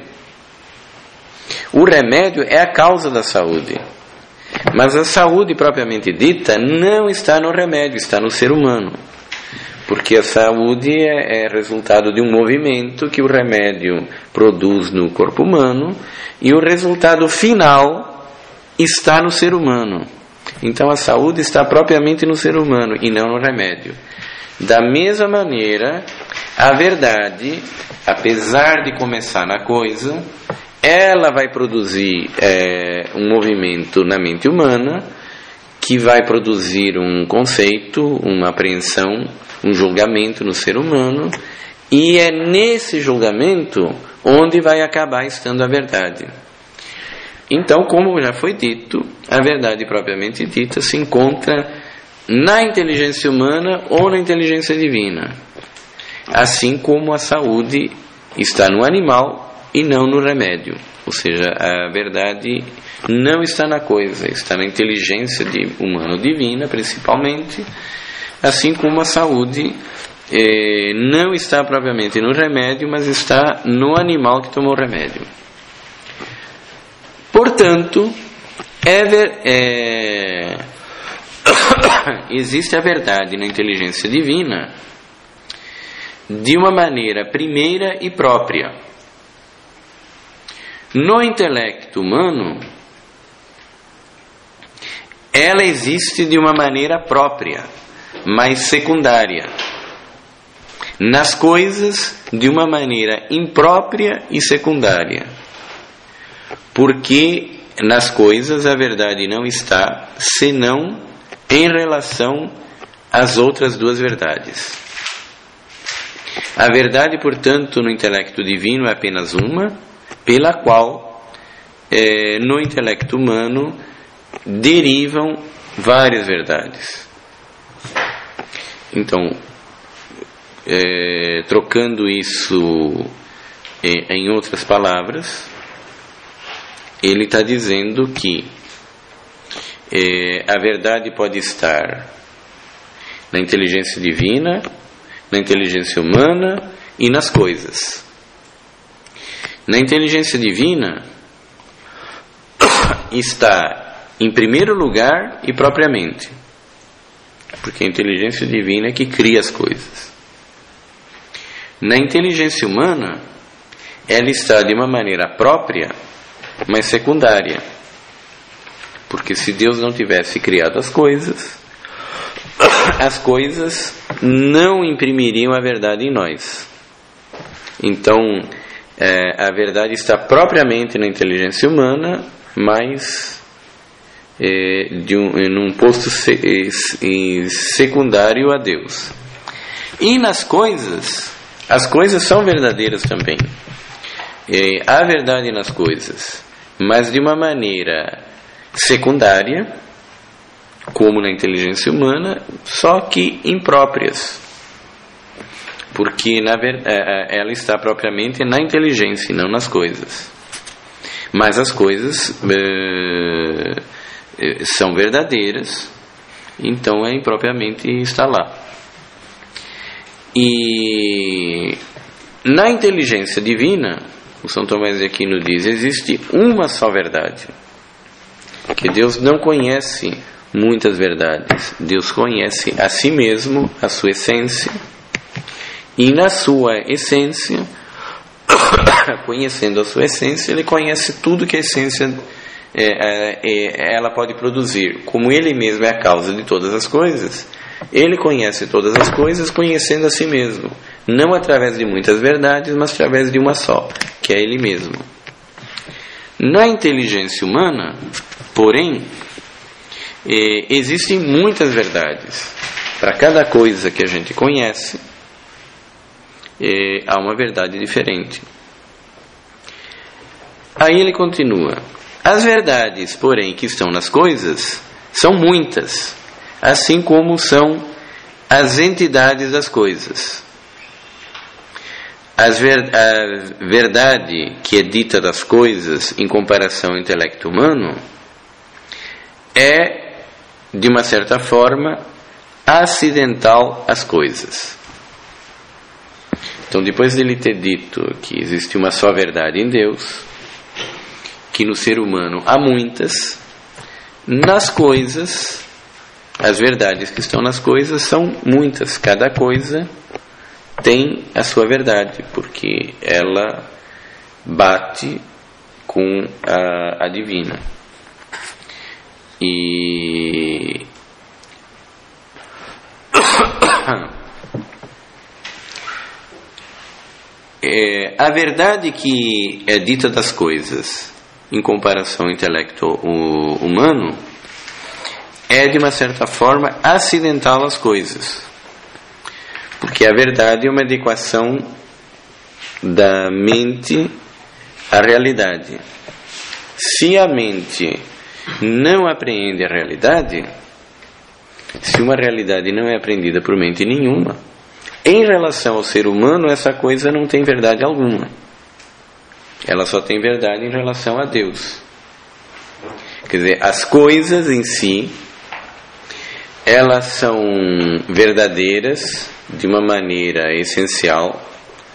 O remédio é a causa da saúde. Mas a saúde propriamente dita não está no remédio, está no ser humano. Porque a saúde é, é resultado de um movimento que o remédio produz no corpo humano e o resultado final está no ser humano. Então a saúde está propriamente no ser humano e não no remédio. Da mesma maneira, a verdade, apesar de começar na coisa, ela vai produzir é, um movimento na mente humana que vai produzir um conceito, uma apreensão, um julgamento no ser humano, e é nesse julgamento onde vai acabar estando a verdade. Então, como já foi dito, a verdade propriamente dita se encontra na inteligência humana ou na inteligência divina, assim como a saúde está no animal e não no remédio. Ou seja, a verdade não está na coisa, está na inteligência humano-divina, principalmente, assim como a saúde eh, não está propriamente no remédio, mas está no animal que tomou o remédio. Portanto, é ver, é, existe a verdade na inteligência divina de uma maneira primeira e própria. No intelecto humano, ela existe de uma maneira própria, mas secundária. Nas coisas, de uma maneira imprópria e secundária. Porque nas coisas a verdade não está, senão em relação às outras duas verdades. A verdade, portanto, no intelecto divino é apenas uma, pela qual, é, no intelecto humano, derivam várias verdades. Então, é, trocando isso é, em outras palavras, ele está dizendo que é, a verdade pode estar na inteligência divina, na inteligência humana e nas coisas. Na inteligência divina está em primeiro lugar e propriamente, porque a inteligência divina é que cria as coisas. Na inteligência humana, ela está de uma maneira própria, mas secundária, porque se Deus não tivesse criado as coisas, as coisas não imprimiriam a verdade em nós. Então, é, a verdade está propriamente na inteligência humana, mas é, de um, num posto se, é, secundário a Deus. E nas coisas, as coisas são verdadeiras também. É, há verdade nas coisas, mas de uma maneira secundária, como na inteligência humana, só que impróprias, porque na verdade ela está propriamente na inteligência e não nas coisas. Mas as coisas é, são verdadeiras, então é impropriamente está lá. E na inteligência divina, o São Tomás de Aquino diz, existe uma só verdade, que Deus não conhece muitas verdades. Deus conhece a si mesmo, a sua essência, e na sua essência, conhecendo a sua essência, ele conhece tudo que a essência é, é, ela pode produzir. Como ele mesmo é a causa de todas as coisas, ele conhece todas as coisas conhecendo a si mesmo, não através de muitas verdades, mas através de uma só, que é ele mesmo. Na inteligência humana, porém, eh, existem muitas verdades. Para cada coisa que a gente conhece, eh, há uma verdade diferente. Aí ele continua: as verdades, porém, que estão nas coisas são muitas, assim como são as entidades das coisas. As ver, a verdade que é dita das coisas em comparação ao intelecto humano é, de uma certa forma, acidental às coisas. Então, depois dele ter dito que existe uma só verdade em Deus, que no ser humano há muitas, nas coisas, as verdades que estão nas coisas são muitas. Cada coisa tem a sua verdade, porque ela bate com a, a divina. E é, a verdade que é dita das coisas em comparação ao intelecto humano é, de uma certa forma, acidental às coisas, porque a verdade é uma adequação da mente à realidade. Se a mente não apreende a realidade, se uma realidade não é apreendida por mente nenhuma, em relação ao ser humano, essa coisa não tem verdade alguma. Ela só tem verdade em relação a Deus. Quer dizer, as coisas em si, elas são verdadeiras de uma maneira essencial,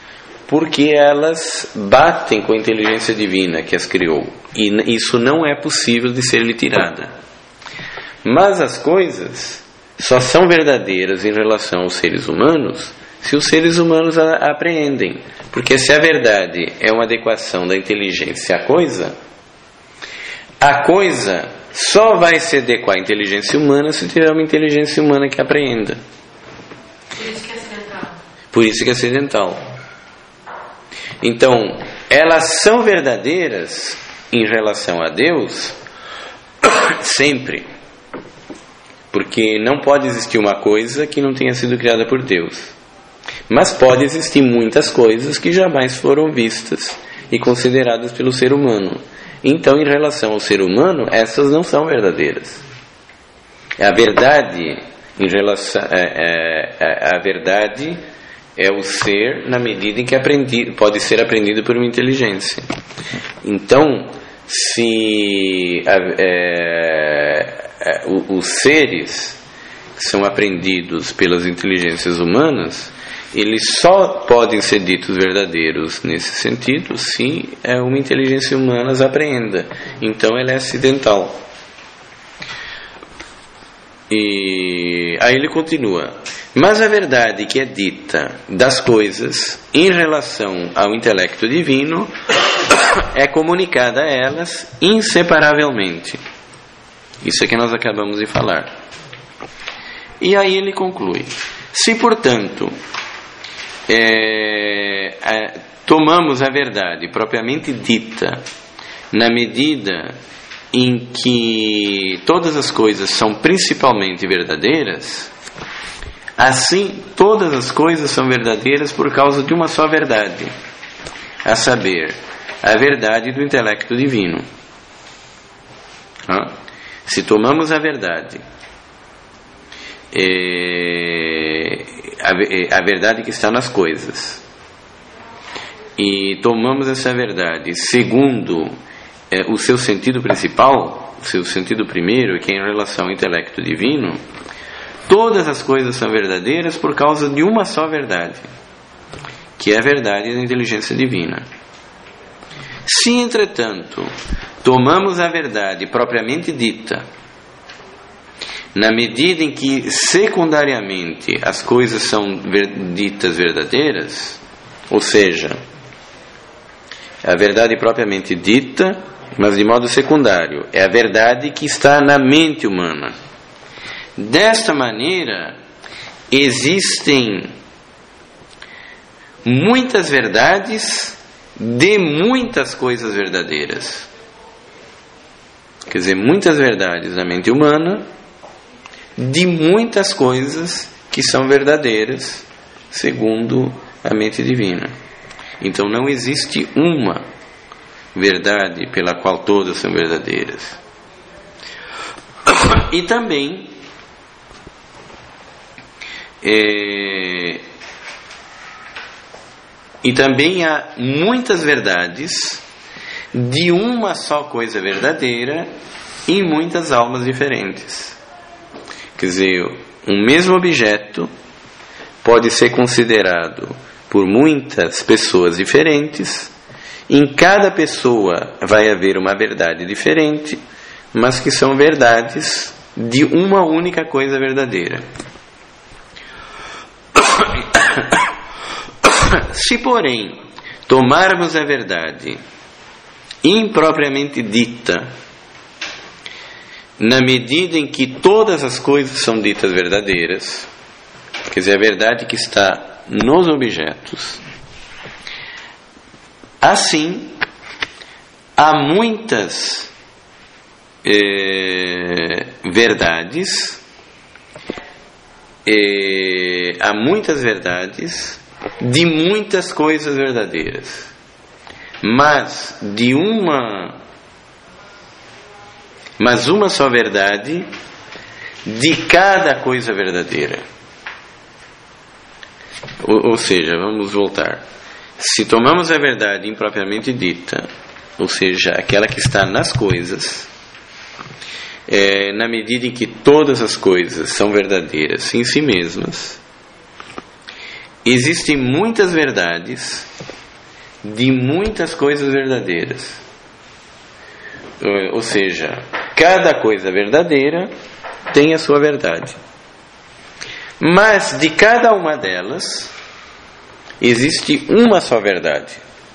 porque elas batem com a inteligência divina que as criou. E isso não é possível de ser lhe tirada. Mas as coisas só são verdadeiras em relação aos seres humanos se os seres humanos a apreendem. Porque se a verdade é uma adequação da inteligência à coisa, a coisa só vai se adequar à inteligência humana se tiver uma inteligência humana que apreenda. Por isso que é acidental. Por isso que é acidental. Então, elas são verdadeiras em relação a Deus sempre. Porque não pode existir uma coisa que não tenha sido criada por Deus. Mas pode existir muitas coisas que jamais foram vistas e consideradas pelo ser humano. Então, em relação ao ser humano, essas não são verdadeiras. A verdade, em relação, é, é, a verdade é o ser na medida em que aprendi, pode ser aprendido por uma inteligência. Então, se é, é, os seres são aprendidos pelas inteligências humanas, eles só podem ser ditos verdadeiros nesse sentido se uma inteligência humana as apreenda. Então ela é acidental. E aí ele continua: mas a verdade que é dita das coisas em relação ao intelecto divino é comunicada a elas inseparavelmente. Isso é que nós acabamos de falar. E aí ele conclui: se portanto É, é, tomamos a verdade propriamente dita na medida em que todas as coisas são principalmente verdadeiras, assim todas as coisas são verdadeiras por causa de uma só verdade, a saber, a verdade do intelecto divino. Ah? Se tomamos a verdade é, A, a verdade que está nas coisas, e tomamos essa verdade segundo é, o seu sentido principal, o seu sentido primeiro, que é em relação ao intelecto divino, todas as coisas são verdadeiras por causa de uma só verdade, que é a verdade da inteligência divina. Se, entretanto, tomamos a verdade propriamente dita na medida em que secundariamente as coisas são ver, ditas verdadeiras, ou seja, a verdade propriamente dita, mas de modo secundário, é a verdade que está na mente humana. Desta maneira, existem muitas verdades de muitas coisas verdadeiras. Quer dizer, muitas verdades na mente humana de muitas coisas que são verdadeiras segundo a mente divina. Então não existe uma verdade pela qual todas são verdadeiras. E também é, e também há muitas verdades de uma só coisa verdadeira em muitas almas diferentes. Quer dizer, um mesmo objeto pode ser considerado por muitas pessoas diferentes. Em cada pessoa vai haver uma verdade diferente, mas que são verdades de uma única coisa verdadeira. Se, porém, tomarmos a verdade impropriamente dita, na medida em que todas as coisas são ditas verdadeiras, quer dizer, a verdade que está nos objetos, assim, há muitas eh, verdades, eh, há muitas verdades de muitas coisas verdadeiras, mas de uma mas uma só verdade de cada coisa verdadeira. Ou, ou seja, vamos voltar. Se tomamos a verdade impropriamente dita, ou seja, aquela que está nas coisas, é, na medida em que todas as coisas são verdadeiras em si mesmas, existem muitas verdades de muitas coisas verdadeiras. Ou seja, cada coisa verdadeira tem a sua verdade. Mas de cada uma delas existe uma só verdade.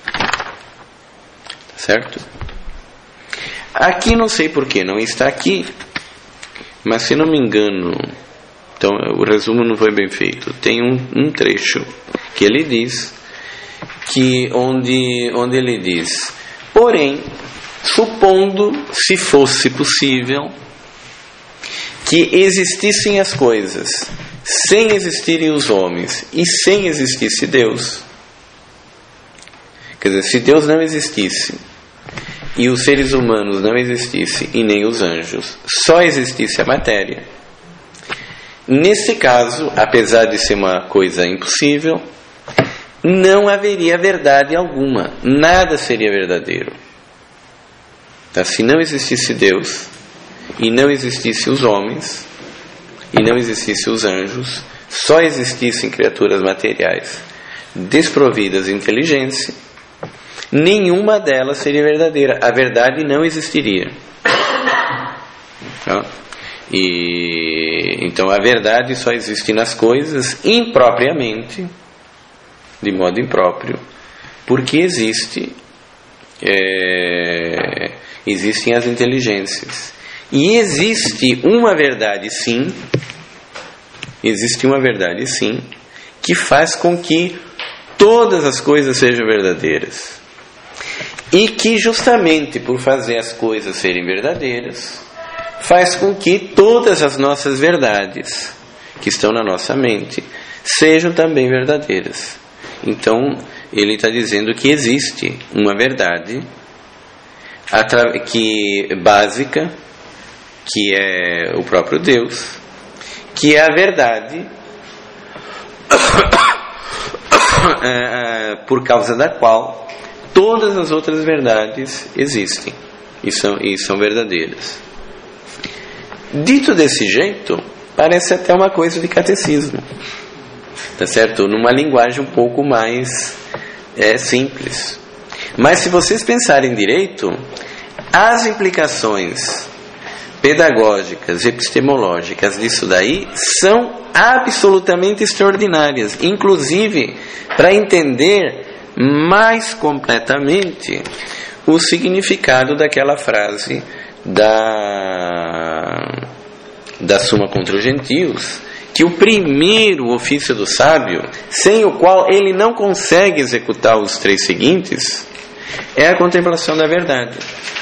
Certo? Aqui não sei porquê não está aqui, mas se não me engano, então o resumo não foi bem feito. Tem um, um trecho que ele diz que onde, onde ele diz: porém, supondo se fosse possível que existissem as coisas sem existirem os homens e sem existisse Deus, quer dizer, se Deus não existisse e os seres humanos não existissem e nem os anjos, só existisse a matéria, nesse caso, apesar de ser uma coisa impossível, não haveria verdade alguma, nada seria verdadeiro. Então, se não existisse Deus e não existisse os homens e não existisse os anjos, só existissem criaturas materiais desprovidas de inteligência, nenhuma delas seria verdadeira. A verdade não existiria. Tá? E então a verdade só existe nas coisas impropriamente, de modo impróprio, porque existe é, existem as inteligências. E existe uma verdade sim, existe uma verdade sim, que faz com que todas as coisas sejam verdadeiras. E que justamente por fazer as coisas serem verdadeiras, faz com que todas as nossas verdades que estão na nossa mente sejam também verdadeiras. Então ele está dizendo que existe uma verdade que básica, que é o próprio Deus, que é a verdade por causa da qual todas as outras verdades existem e são, e são verdadeiras. Dito desse jeito, parece até uma coisa de catecismo, tá certo? Numa linguagem um pouco mais é, simples. Mas se vocês pensarem direito, as implicações pedagógicas, epistemológicas disso daí são absolutamente extraordinárias, inclusive para entender mais completamente o significado daquela frase da, da Suma contra os Gentios, que o primeiro ofício do sábio, sem o qual ele não consegue executar os três seguintes, é a contemplação da verdade.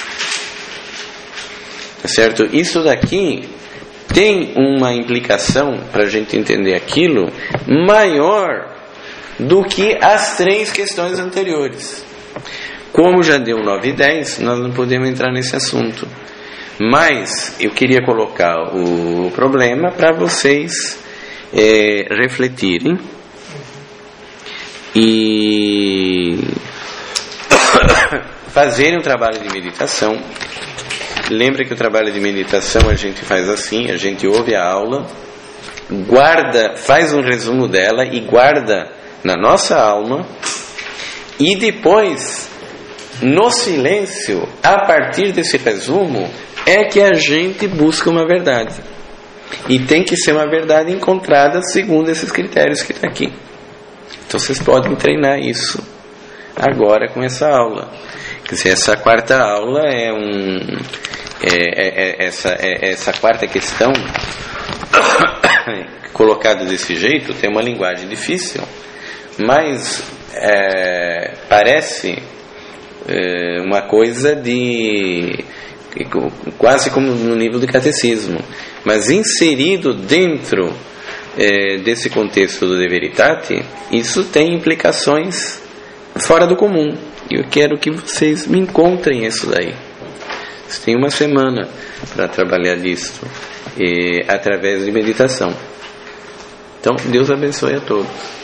Tá certo? Isso daqui tem uma implicação, para a gente entender aquilo, maior do que as três questões anteriores. Como já deu nove e dez, nós não podemos entrar nesse assunto. Mas eu queria colocar o problema para vocês é, refletirem e fazerem um trabalho de meditação. Lembra que o trabalho de meditação a gente faz assim, a gente ouve a aula, guarda, faz um resumo dela e guarda na nossa alma, e depois, no silêncio, a partir desse resumo, é que a gente busca uma verdade. E tem que ser uma verdade encontrada segundo esses critérios que está aqui. Então vocês podem treinar isso agora com essa aula. Quer dizer, essa quarta aula é um... É, é, é, essa, é, essa quarta questão colocada desse jeito tem uma linguagem difícil, mas é, parece é, uma coisa de quase como no nível do catecismo, mas inserido dentro é, desse contexto do De Veritate, isso tem implicações fora do comum. E eu quero que vocês me encontrem isso daí. Você tem uma semana para trabalhar nisso e, através de meditação. Então, Deus abençoe a todos.